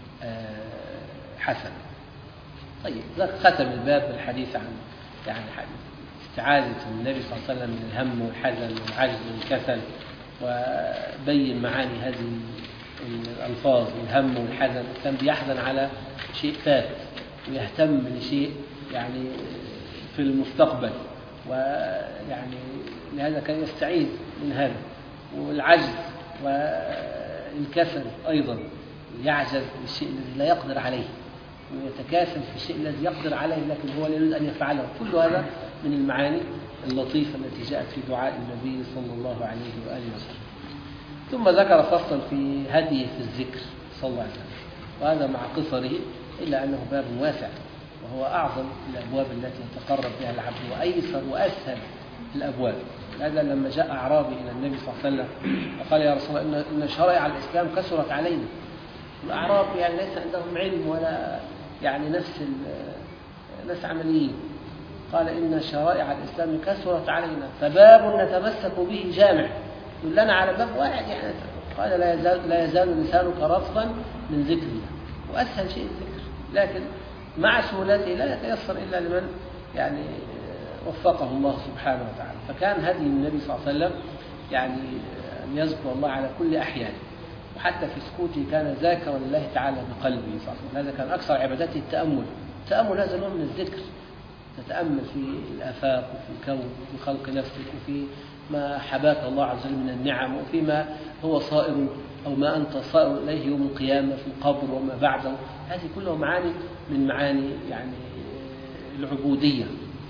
حسن. طيب ختم الباب بالحديث عن يعني استعاذة النبي صلى الله عليه وسلم من الهم والحزن والعجز والكسل، وبين معاني هذه الألفاظ الهم والحزن. الإنسان بيحزن على شيء فات ويهتم لشيء يعني في المستقبل، ويعني لهذا كان يستعيذ من هذا. والعجز والكسل أيضا، يعجز الشيء الذي لا يقدر عليه ويتكاسل في الشيء الذي يقدر عليه لكن هو لا يريد أن يفعله. كل هذا من المعاني اللطيفة التي جاءت في دعاء النبي صلى الله عليه وآله وسلم. ثم ذكر فصلا في هديه في الذكر صلى الله عليه وسلم، وهذا مع قصره إلا أنه باب واسع، وهو أعظم الأبواب التي يتقرب بها العبد وأيسر وأسهل الأبواب. هذا لما جاء أعرابي إلى النبي صلى الله عليه وسلم وقال يا رسول الله إن شرائع الإسلام كثرت علينا. الأعراب يعني ليس عندهم علم ولا يعني نفس ناس عمليين. قال إن شرائع الإسلام كثرت علينا فباب نتمسك به جامع، كلنا على باب واحد يعني. قال لا يزال, لا يزال لسانك رطبا من ذكر الله، وأسهل شيء الذكر، لكن مع سهولته لا يتيسر إلا لمن يعني وفقه الله سبحانه وتعالى. فكان هدي النبي صلى الله عليه وسلم يعني أن يذكر الله على كل أحيانه، وحتى في سكوته كان ذاكرا لله تعالى بقلبه صلى الله عليه وسلم. هذا كان أكثر عبادته التأمل. التأمل هذا نوع من الذكر، تتأمل في الآفاق وفي الكون وفي خلق نفسك وفي ما حباك الله عز وجل من النعم، وفيما هو صائر أو ما أنت صائر إليه يوم القيامة في القبر وما بعده. هذه كلها معاني من معاني يعني العبودية،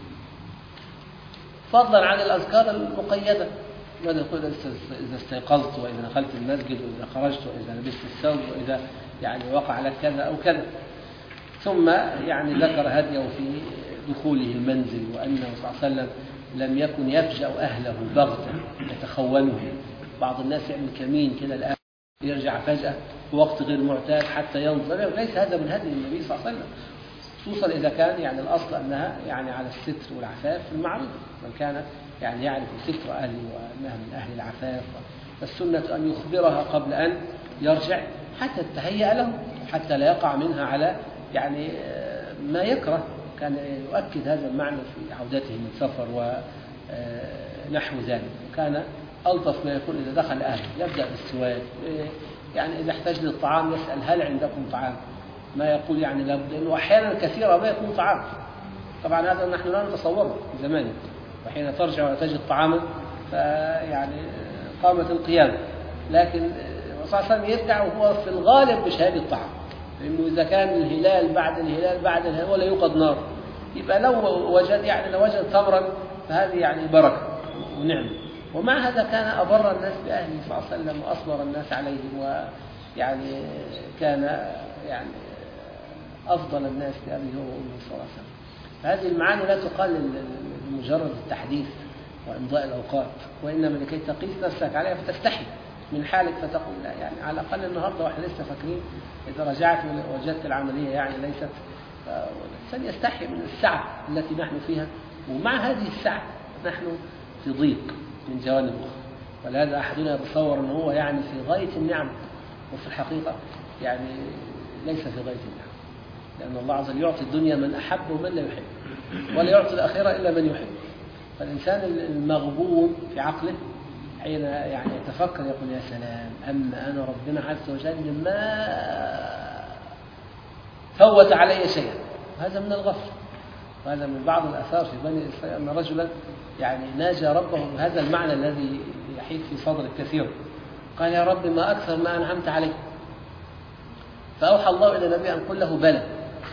فضلا عن الأذكار المقيدة. ماذا يقول إذا استيقظت وإذا دخلت المسجد وإذا خرجت وإذا لبست الثوب وإذا يعني وقع لك كذا أو كذا. ثم يعني ذكر هديه في دخوله المنزل، وأنه صلى الله عليه وسلم لم يكن يفجأ أهله بغتة يتخونه. بعض الناس يعمل كمين كده الآن يرجع فجأة في وقت غير معتاد حتى ينظر، ليس هذا من هدي النبي صلى الله عليه وسلم، خصوصا إذا كان يعني الأصل أنها يعني على الستر والعفاف في المعروف. من كان يعني يعرف ستر أهله وأنها من أهل العفاف، فالسنة أن يخبرها قبل أن يرجع حتى تهيأ له، حتى لا يقع منها على يعني ما يكره. كان يؤكد هذا المعنى في عودته من سفر ونحو ذلك. وكان ألطف ما يكون إذا دخل أهله يبدأ بالسواك، يعني إذا احتاج للطعام يسأل هل عندكم طعام، ما يقول يعني لابد، لأنه أحيانا كثيرا ما يكون طعام. طبعا هذا نحن لا نتصوره في زمانه، وحين ترجع وتجد طعاما فيعني قامت القيامة. لكن صلى الله عليه وسلم يرجع وهو في الغالب مش هذه الطعام، لأنه إذا كان الهلال بعد الهلال بعد الهلال ولا يوقد نار، يبقى لو وجد يعني لو وجد تمرا فهذه يعني بركة ونعمة. ومع هذا كان أبر الناس بأهله صلى الله عليه وسلم وأصبر الناس عليهم، ويعني كان يعني أفضل الناس بأبيه وأمه صلى الله عليه وسلم. فهذه المعاني لا تقال لمجرد التحديث وإمضاء الأوقات، وإنما لكي تقيس نفسك عليها فتستحي من حالك فتقول لا يعني على الأقل النهاردة وإحنا لسه فاكرين إذا رجعت وجدت العملية يعني ليست، الإنسان يستحي من السعة التي نحن فيها، ومع هذه السعة نحن في ضيق من جوانب أخرى. ولهذا أحدنا يتصور أنه هو يعني في غاية النعم، وفي الحقيقة يعني ليس في غاية النعم، لأن الله عز وجل يعطي الدنيا من أحب ومن لا يحب، ولا يعطي الآخرة إلا من يحب. فالإنسان المغبون في عقله حين يعني يتفكر يقول يا سلام، أما أنا ربنا عز وجل ما فوت علي شيئا. هذا من الغفل، وهذا من بعض الآثار في بني إسرائيل أن رجلا يعني ناجى ربه بهذا المعنى الذي يحيط في صدر الكثير. قال يا رب ما أكثر ما أنعمت علي. فأوحى الله إلى النبي أن قل له بلى،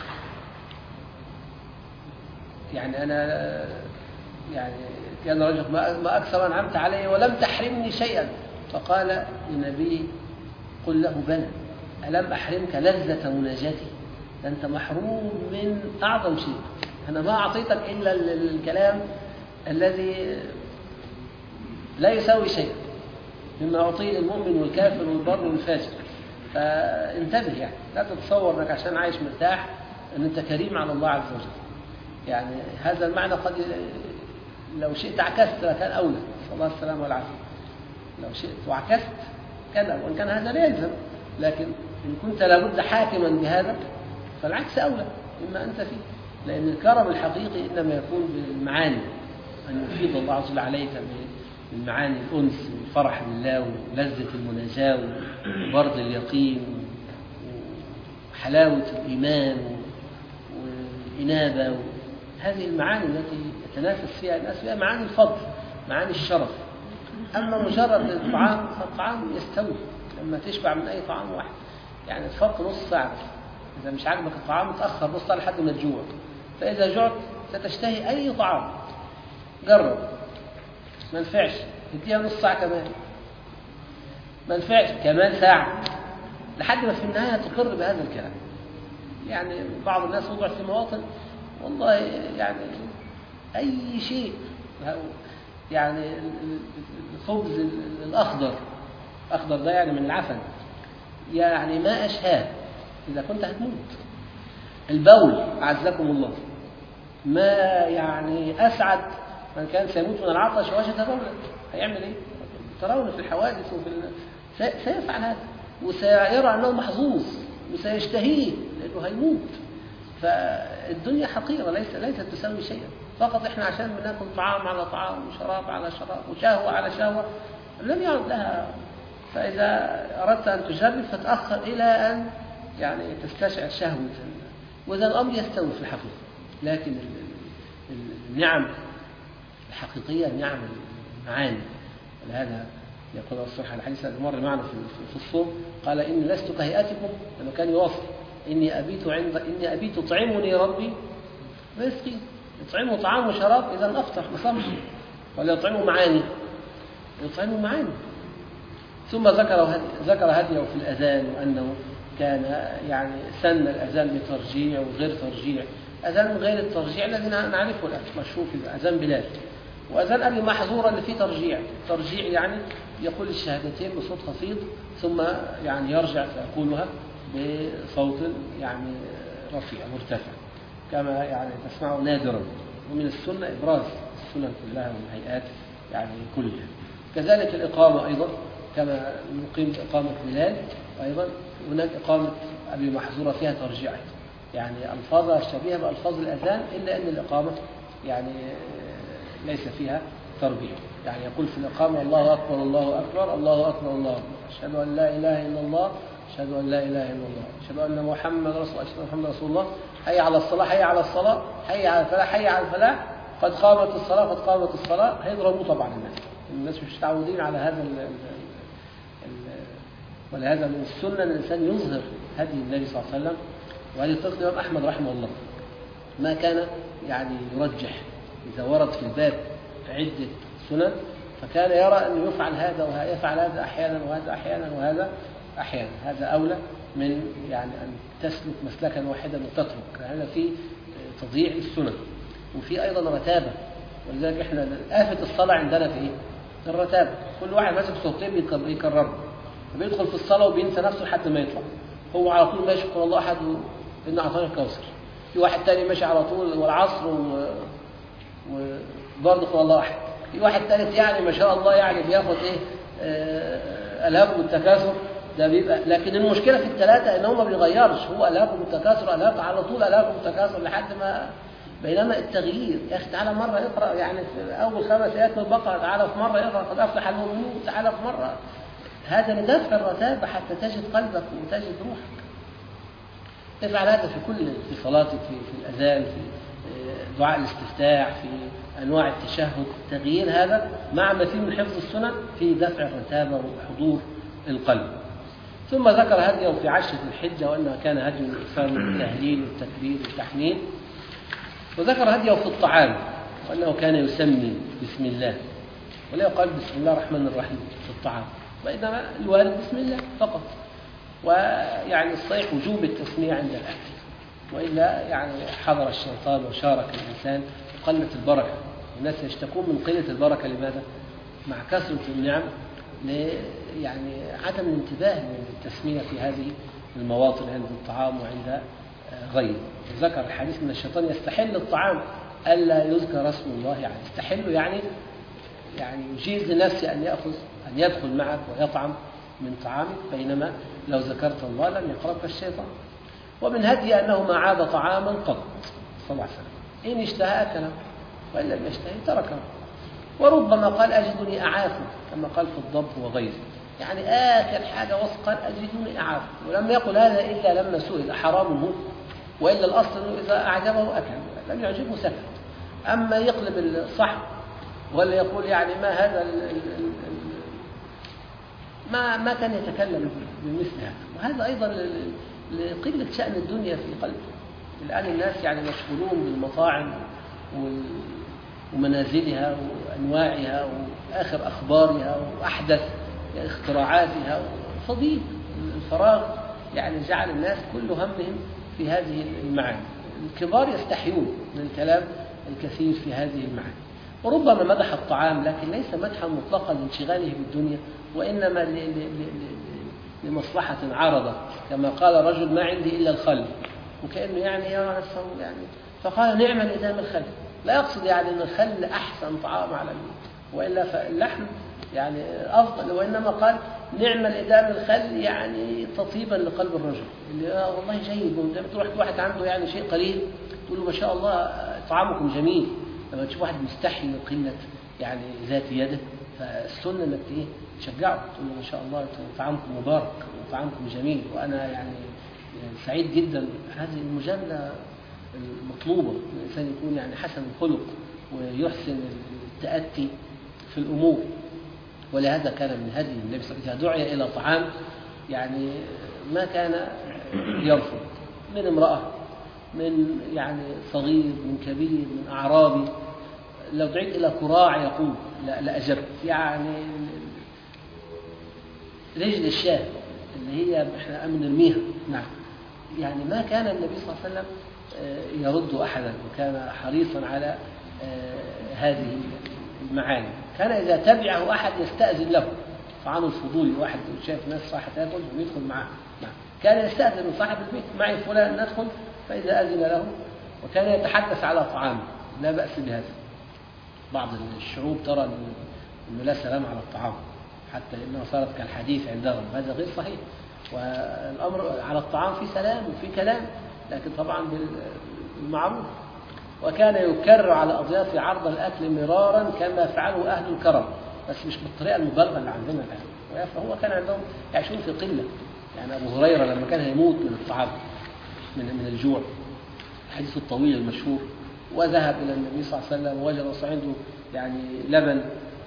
يعني أنا يعني كان رجل ما أكثر ما أنعمت علي ولم تحرمني شيئا. فقال النبي قل له بلى، ألم أحرمك لذة مناجاتي؟ أنت محروم من أعظم شيء، أنا ما أعطيتك إلا الكلام الذي لا يساوي شيئا مما أعطيه المؤمن والكافر والبر والفاجر. فانتبه، يعني لا تتصور أنك عشان عايش مرتاح أن أنت كريم على الله عز وجل. يعني هذا المعنى قد لو شئت عكست لكان أولى، صلى الله السلام والعافية. لو شئت وعكست كان، وإن كان هذا لا يلزم، لكن إن كنت لابد حاكما بهذا فالعكس أولى مما أنت فيه. لأن الكرم الحقيقي إنما يكون بالمعاني، أن يفيض الله عز وجل عليك بالمعاني، الأنس والفرح بالله ولذة المناجاة وبرد اليقين وحلاوة الإيمان والإنابة. هذه المعاني التي يتنافس فيها الناس فيها معاني الفضل، معاني الشرف. أما مجرد الطعام فالطعام يستوي لما تشبع من أي طعام واحد. يعني تفضل نص ساعة، إذا مش عاجبك الطعام تأخر نص ساعة لحد ما تجوع، فإذا جعت ستشتهي أي طعام. جرب، ما نفعش اديها نص ساعة كمان، ما نفعش كمان ساعة، لحد ما في النهاية تقر بهذا الكلام. يعني بعض الناس وضع في مواطن والله يعني أي شيء، يعني الخبز الأخضر، أخضر ده يعني من العفن، يعني ما أشهاه إذا كنت هتموت. البول أعزكم الله، ما يعني أسعد من كان سيموت من العطش ووجد بولا، هيعمل إيه؟ ترون في الحوادث وفي ال... سيفعل هذا، وسيرى أنه محظوظ وسيشتهيه لأنه هيموت. فالدنيا حقيرة، ليس ليست تساوي شيئا. فقط إحنا عشان بناكل طعام على طعام وشراب على شراب وشهوة على شهوة لم يعد لها. فإذا أردت أن تجرب فتأخر إلى أن يعني تستشعر شهوة، وإذا الأمر يستوي في الحقيقة. لكن النعم الحقيقية النعم المعاني. ولهذا يقول الصحيح الحديث الذي مر معنا في الصوم، قال إني لست كهيئتكم، لأنه كان يوصف إني أبيت عند إني أبيت طعمني ربي رزقي، يطعمه طعام وشراب إذا أفطر ما صامش، ولا يطعمه معاني، يطعمه معاني. ثم ذكر هدي ذكر هديه في الأذان، وأنه كان يعني سن الأذان بترجيع وغير ترجيع. أذان غير الترجيع الذي نعرفه الآن مشهور في أذان بلال، وأذان أبي محظورة اللي فيه ترجيع. ترجيع يعني يقول الشهادتين بصوت خفيض ثم يعني يرجع فيقولها بصوت يعني رفيع مرتفع كما يعني تسمعه نادرا. ومن السنة إبراز السنن كلها والهيئات يعني كلها. كذلك الإقامة أيضا، كما نقيم إقامة بلال أيضا هناك إقامة أبي محظورة فيها ترجيع، يعني ألفاظها شبيهة بألفاظ الأذان، إلا أن الإقامة يعني ليس فيها ترجيع. يعني يقول في الإقامة الله أكبر الله أكبر الله أكبر الله أكبر، أشهد أن لا إله إلا الله أشهد أن لا إله إلا الله أشهد أن محمد رسول الله أشهد أن محمد رسول الله، حي على الصلاة حي على الصلاة حي على الفلاح حي على الفلاح، قد قامت الصلاة قد قامت الصلاة. هيضربوا طبعا الناس، الناس مش متعودين على هذا ال ال ولهذا من السنة أن الإنسان يظهر هدي النبي صلى الله عليه وسلم. وهذه طريقة الإمام أحمد رحمه الله ما كان يعني يرجح إذا ورد في الباب عدة سنن، فكان يرى أن يفعل هذا ويفعل هذا أحيانا وهذا أحيانا وهذا أحيانا. هذا أولى من يعني أن تسلك مسلكا واحدا وتترك، هذا في تضييع السنن. وفي أيضا رتابة، ولذلك إحنا آفة الصلاة عندنا في إيه؟ الرتابة. كل واحد ماسك صوتين بيكرره، فبيدخل في الصلاة وبينسى نفسه لحد ما يطلع. هو على طول ماشي قل الله أحد إن أعطاني الكوثر، في واحد تاني ماشي على طول والعصر وبرضه قل الله أحد، في واحد ثالث يعني ما شاء الله يعني بياخد إيه آه ألهاكم التكاثر ده بيبقى. لكن المشكلة في الثلاثة إن هو ما بيغيرش، هو ألهاكم التكاثر ألهاكم على طول ألهاكم التكاثر لحد ما. بينما التغيير يا أخي تعالى مرة اقرأ يعني في أول خمس آيات من البقرة، تعالى في مرة اقرأ قد أفلح المؤمنون، تعالى في مرة. هذا لدفع الرتابة حتى تجد قلبك وتجد روحك. افعل هذا في كل في صلاتك، في, في الأذان، في دعاء الاستفتاح، في أنواع التشهد، تغيير هذا مع ما فيه من حفظ السنن في دفع الرتابة وحضور القلب. ثم ذكر هديه في عشرة الحجة وأنه كان هدي الإكثار من التهليل والتكبير والتحميد، وذكر هديه في الطعام وأنه كان يسمي بسم الله ولا يقال بسم الله الرحمن الرحيم في الطعام، وإنما الوارد بسم الله فقط. ويعني الصحيح وجوب التسمية عند الأكل، وإلا يعني حضر الشيطان وشارك الإنسان وقلت البركة. الناس يشتكون من قلة البركة لماذا؟ مع كثرة النعم يعني عدم الانتباه للتسمية في هذه المواطن عند الطعام وعند غيره. ذكر الحديث من الشيطان يستحل الطعام ألا يذكر اسم الله، يعني يستحل يعني يعني يجيز لنفسه أن يأخذ أن يدخل معك ويطعم من طعامك، بينما لو ذكرت الله لم يقربك الشيطان. ومن هدي أنه ما عاد طعاما قط صلى الله عليه وسلم، إن اشتهى أكله وإن لم يشتهي تركه. وربما قال أجدني أعافه كما قال في الضب وغيره، يعني آكل حاجة وصف قال أجدني أعافه، ولم يقل هذا إلا لما سئل حرام هو، وإلا الأصل أنه إذا أعجبه أكل، لم يعجبه سكت. أما يقلب الصحن ولا يقول يعني ما هذا ال ال ال ما ما كان يتكلم بمثل هذا. وهذا أيضا لقلة شأن الدنيا في قلبه. الآن الناس يعني مشغولون بالمطاعم ومنازلها وأنواعها وآخر أخبارها وأحدث اختراعاتها، وفضيل الفراغ يعني جعل الناس كل همهم في هذه المعاني. الكبار يستحيون من الكلام الكثير في هذه المعاني. وربما مدح الطعام لكن ليس مدحا مطلقا لانشغاله بالدنيا، وإنما لمصلحة عارضة، كما قال رجل ما عندي إلا الخل، وكأنه يعني يرى نفسه يعني فقال نعم الإدام الخل، لا يقصد يعني أن الخل أحسن طعام على الموت، وإلا فاللحم يعني أفضل، وإنما قال نعم الإدام الخل يعني تطيبا لقلب الرجل اللي آه والله جيد. ولما تروح واحد عنده يعني شيء قليل تقول له ما شاء الله طعامكم جميل، لما تشوف واحد مستحي من قلة يعني ذات يده فالسنة انك ايه تشجعه تقول له ما شاء الله طعامكم مبارك وطعامكم جميل وأنا يعني سعيد جدا. هذه المجاملة المطلوبة، الإنسان يكون يعني حسن الخلق ويحسن التأتي في الأمور. ولهذا كان من هدي النبي صلى الله عليه وسلم دعي إلى طعام يعني ما كان يرفض، من امرأة، من يعني صغير، من كبير، من أعرابي. لو دعيت إلى كراع يقول لا, لا أجبت، يعني رجل الشاة اللي هي احنا أمن نرميها. نعم، يعني ما كان النبي صلى الله عليه وسلم يرد أحدا، وكان حريصا على هذه المعاني. كان إذا تبعه أحد يستأذن له، طعام الفضولي، واحد شايف ناس صاحة تاكل ويدخل معاه. نعم، كان يستأذن من صاحب البيت معي فلان ندخل، فإذا أذن له وكان يتحدث على طعامه لا بأس بهذا. بعض الشعوب ترى أنه لا سلام على الطعام، حتى إنها صارت كالحديث عندهم، هذا غير صحيح. والأمر على الطعام في سلام وفي كلام، لكن طبعا بالمعروف. وكان يكرر على أضيافه عرض الأكل مرارا كما فعله أهل الكرم، بس مش بالطريقة المبالغة اللي عندنا الآن. فهو كان عندهم يعيشون في قلة. يعني أبو هريرة لما كان يموت من الطعام من من الجوع، الحديث الطويل المشهور، وذهب إلى النبي صلى الله عليه وسلم ووجد عنده يعني لبن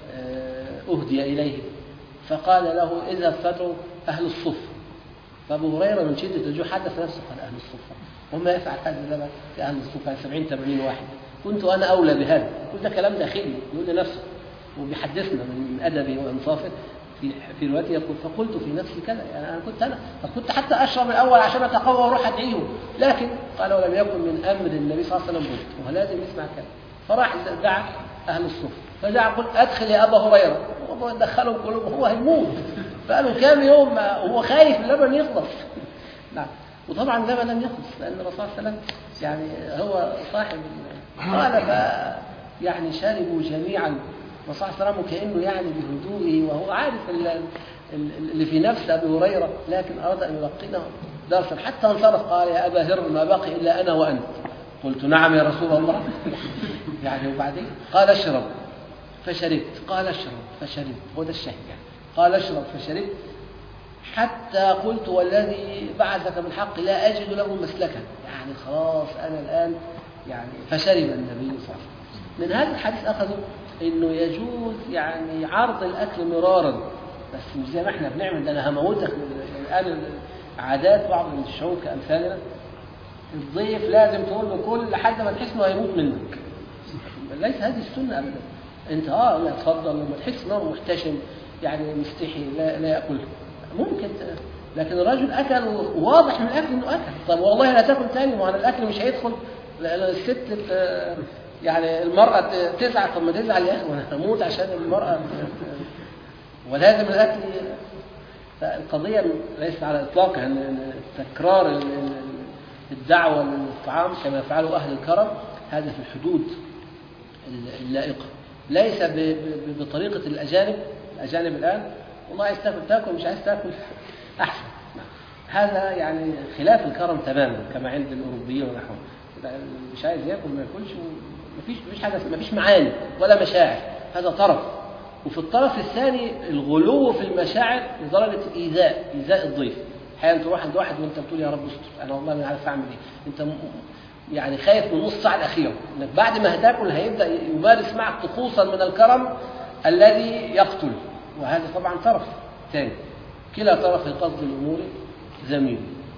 أهدي إليه، فقال له اذهب فادعوا أهل الصفة. فأبو هريرة من شدة الجوع حدث نفسه قال أهل الصفة وما يفعل هذا اللبن في أهل الصفة سبعين ثمانين واحد، كنت أنا أولى بهذا. كل ده كلام داخلي يقول لنفسه وبيحدثنا من أدبه وإنصافه. في في روايته يقول فقلت في نفسي كذا، يعني أنا كنت أنا فكنت حتى أشرب الأول عشان أتقوى وأروح أدعيه، لكن قال ولم يكن من أمر النبي صلى الله عليه وسلم بد، وهو لازم يسمع كلام. فراح دعا أهل الصفة، فدعا قل أدخل يا أبا هريرة، وهو دخلهم كلهم هو هيموت، فقالوا كام يوم هو خايف اللبن يخلص. نعم، وطبعا اللبن لم يخلص لأن الرسول صلى الله عليه وسلم يعني هو صاحب. قال ف يعني شربوا جميعا الرسول صلى الله عليه وسلم كأنه يعني بهدوئه وهو عارف اللي في نفس أبي هريرة، لكن أراد أن يلقنه درسا حتى انصرف. قال يا أبا هر ما بقي إلا أنا وأنت. قلت نعم يا رسول الله. يعني وبعدين قال اشرب فشربت، قال اشرب فشربت، هو ده الشاهد يعني. قال اشرب فشربت حتى قلت والذي بعثك بالحق لا أجد له مسلكا، يعني خلاص أنا الآن يعني فشرب النبي صلى الله عليه وسلم. من هذا الحديث أخذوا إنه يجوز يعني عرض الأكل مرارا، بس مش زي ما احنا بنعمل، ده أنا هموتك. الآن عادات بعض الشعوب كأمثالنا الضيف لازم تقول له كل لحد ما تحس إنه هيموت منك. ليس هذه السنة أبدا. أنت آه لا تفضل لما تحس إنه محتشم يعني مستحي لا, لا يأكل ممكن، لكن الرجل أكل واضح من الأكل إنه أكل. طب والله لا تاكل تاني، ما الأكل مش هيدخل. الست يعني المرأة تزعل، طب ما تزعل يا أخي وأنا هموت عشان المرأة ولازم الأكل. فالقضية ليست على إطلاقها أن تكرار الدعوة للطعام كما يفعله أهل الكرم هذا في الحدود اللائقة، ليس بطريقة الأجانب. الأجانب الآن والله عايز تاكل تاكل، مش عايز تاكل أحسن. هذا يعني خلاف الكرم تماما كما عند الأوروبيين ونحوهم. مش عايز ياكل ما ياكلش، مفيش مفيش حاجة، مفيش معاني ولا مشاعر. هذا طرف. وفي الطرف الثاني الغلو في المشاعر لدرجة إيذاء إيذاء الضيف. أحيانا تروح عند واحد وأنت بتقول يا رب استر، أنا والله ما عارف أعمل إيه. أنت يعني خايف من نص ساعة الأخيرة إنك بعد ما هتاكل هيبدأ يمارس معك طقوسا من الكرم الذي يقتل، وهذا طبعا طرف ثاني. كلا طرف قصد الأمور زميل.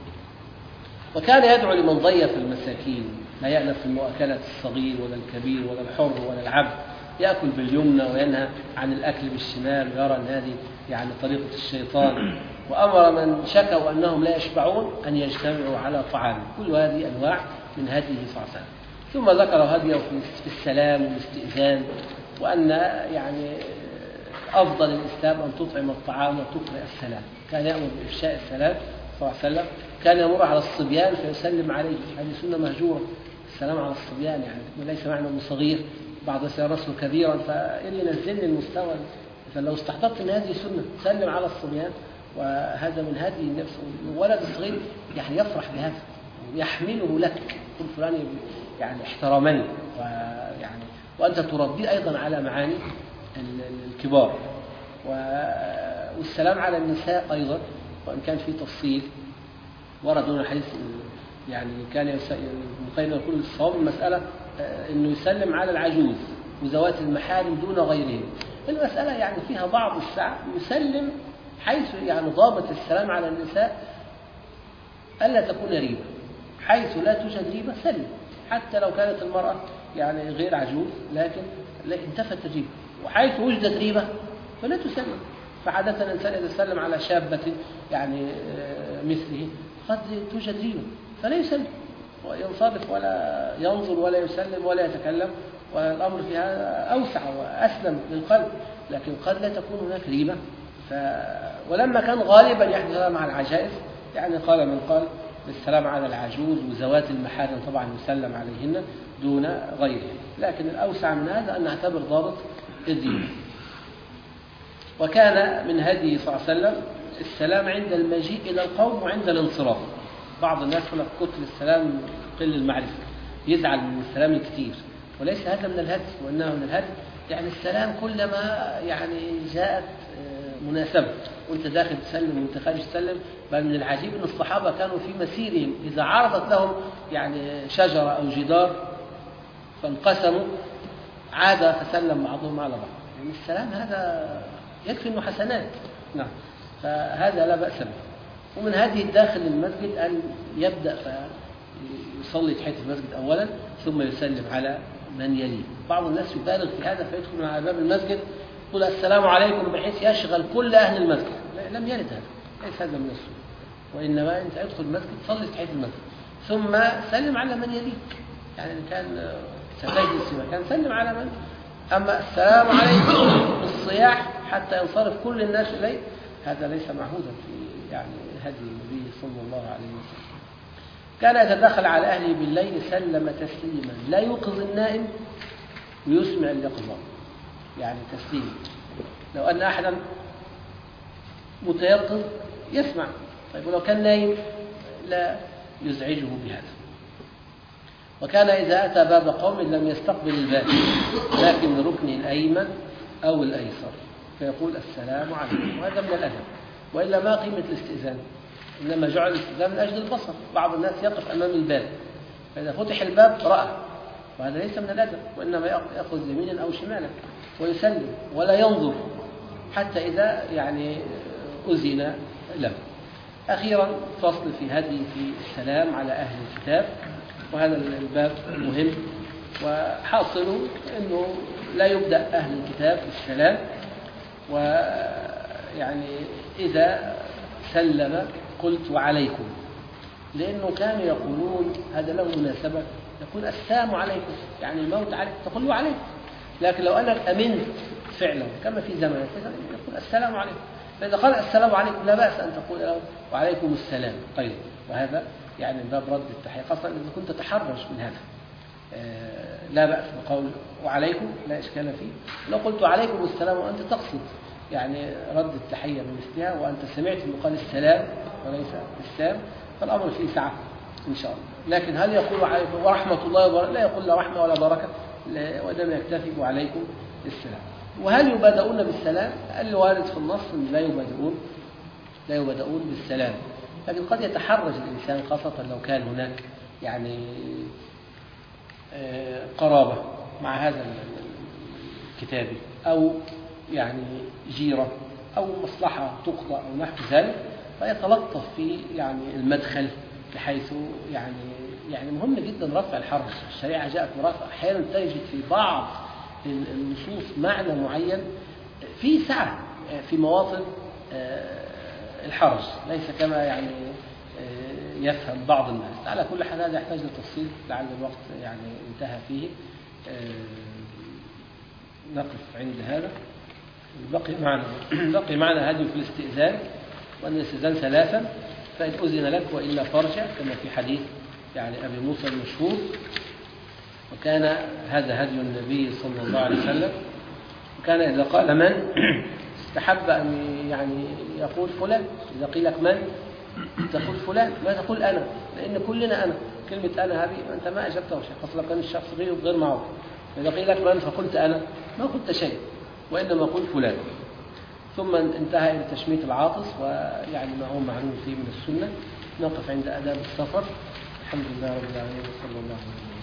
وكان يدعو لمن ضيف المساكين، لا يألف في المؤكلة الصغير ولا الكبير ولا الحر ولا العبد، يأكل باليمنى وينهى عن الأكل بالشمال، ويرى أن هذه يعني طريقة الشيطان. وأمر من شكوا أنهم لا يشبعون أن يجتمعوا على طعام. كل هذه أنواع من هديه صلى الله عليه وسلم. ثم ذكر هديه في السلام والاستئذان، وأن يعني أفضل الإسلام أن تطعم الطعام وتقرأ السلام. كان يأمر بإفشاء السلام صلى الله عليه وسلم. كان يمر على الصبيان فيسلم عليه، هذه سنة مهجورة. السلام على الصبيان يعني ليس معنى أنه صغير بعض يصير رسله كبيرا فإلي نزلني المستوى. فلو استحضرت أن هذه سنة سلم على الصبيان، وهذا من هدي النفس. الولد الصغير يعني يفرح بهذا ويحمله لك، كل فلان يعني احترمني، ويعني وأنت تربيه أيضا على معاني الكبار. والسلام على النساء أيضا، وإن كان في تفصيل ورد هنا حديث يعني كان المقيم يقول الصواب المسألة أنه يسلم على العجوز وذوات المحارم دون غيرهم. المسألة يعني فيها بعض السعة، يسلم حيث يعني ضابط السلام على النساء ألا تكون ريبة. حيث لا توجد ريبة سلم، حتى لو كانت المرأة يعني غير عجوز لكن انتفت الريبة. وحيث وجدت ريبة فلا تسلم. فعادة الإنسان إذا سلم على شابة يعني مثله قد توجد ريبة فلا يسلم، وينصرف ولا ينظر ولا يسلم ولا يتكلم، والأمر في هذا أوسع وأسلم للقلب. لكن قد لا تكون هناك ريبة. ف... ولما كان غالبا يحدث هذا مع العجائز، يعني قال من قال بالسلام على العجوز وذوات المحارم طبعا يسلم عليهن دون غيره. لكن الأوسع من هذا أن نعتبر ضابط الدين. وكان من هديه صلى الله عليه وسلم السلام عند المجيء إلى القوم وعند الانصراف. بعض الناس يقول لك كتر السلام قل المعرفة، يزعل من السلام الكثير، وليس هذا من الهدي، وإنه من الهدي يعني السلام كلما يعني جاءت مناسبة، وانت داخل تسلم وانت خارج تسلم. بل من العجيب أن الصحابة كانوا في مسيرهم إذا عرضت لهم يعني شجرة أو جدار فانقسموا عاد فسلم بعضهم على بعض. يعني السلام هذا يكفي أنه حسنات. نعم، فهذا لا بأس به. ومن هذه الداخل المسجد أن يبدأ فيصلي تحية المسجد أولا ثم يسلم على من يليه. بعض الناس يبالغ في هذا فيدخل من على باب المسجد يقول السلام عليكم بحيث يشغل كل أهل المسجد. لم يرد هذا، ليس هذا من السنة. وإنما أنت ادخل المسجد صلي تحية المسجد ثم سلم على من يليك. يعني إن كان ستجلس في مكان سلم على من. أما السلام عليكم بالصياح حتى ينصرف كل الناس إليه هذا ليس معهودا في يعني هدي النبي صلى الله عليه وسلم. كان يتدخل على أهله بالليل سلم تسليما لا يوقظ النائم ويسمع اليقظان. يعني تسليم لو أن أحدا متيقظ يسمع، طيب ولو كان نايم لا يزعجه بهذا. وكان إذا أتى باب قوم لم يستقبل الباب لكن من ركنه الأيمن أو الأيسر فيقول السلام عليكم. وهذا من الأدب، وإلا ما قيمة الاستئذان؟ إنما جعل الاستئذان من أجل البصر. بعض الناس يقف أمام الباب فإذا فتح الباب رأى، وهذا ليس من الأدب، وإنما يأخذ يمينا أو شمالا ويسلم ولا ينظر حتى إذا يعني أذن له. أخيرا فصل في هدي في السلام على أهل الكتاب، وهذا الباب مهم، وحاصله أنه لا يبدأ أهل الكتاب بالسلام، ويعني إذا سلم قلت وعليكم، لأنه كانوا يقولون هذا له مناسبة، يقول السلام عليكم يعني الموت عليكم تقول له عليكم، لكن لو أنا أمنت فعلا كما في زمانك يقول السلام عليكم، فإذا قال السلام عليكم لا بأس أن تقول له وعليكم السلام. طيب، وهذا يعني باب رد التحية، خاصة إذا كنت تتحرج من هذا آه لا بأس بقول وعليكم، لا إشكال فيه. لو قلت عليكم السلام وأنت تقصد يعني رد التحية بمثلها، وأنت سمعت أنه قال السلام وليس السلام، فالأمر فيه سعة إن شاء الله. لكن هل يقول عليكم ورحمة الله وبركاته؟ لا يقول لا رحمة ولا بركة، وإنما يكتفي وعليكم السلام. وهل يبادؤون بالسلام؟ الوارد في النص لا يبادؤون لا يبادؤون بالسلام، لكن قد يتحرج الإنسان خاصة لو كان هناك يعني قرابة مع هذا الكتابي، أو يعني جيرة، أو مصلحة تقضى أو نحو ذلك، فيتلطف في يعني المدخل بحيث يعني يعني مهم جدا رفع الحرج. الشريعة جاءت برفع، أحيانا تجد في بعض النصوص معنى معين في سعة في مواطن الحرج، ليس كما يعني يفهم بعض الناس. على كل حال هذا يحتاج لتفصيل، لعل الوقت يعني انتهى فيه، نقف عند هذا. بقي معنا بقي معنا هدي في الاستئذان، وأن الاستئذان ثلاثا، فإن أذن لك وإلا فارجع، كما في حديث يعني أبي موسى المشهور. وكان هذا هدي النبي صلى الله عليه وسلم، وكان إذا قال من استحب أن يعني يقول فلان، إذا قيل لك من تقول فلان، ما تقول أنا، لأن كلنا أنا، كلمة أنا هذه أنت ما أجبته شيء، خاصة كان الشخص غير غير معروف. إذا قيل لك من فقلت أنا، ما قلت شيء، وإنما قلت فلان. ثم انتهى إلى تشميت العاطس، ويعني ما هو معلوم فيه من السنة. نقف عند آداب السفر. الحمد لله رب العالمين، صلى الله عليه وسلم.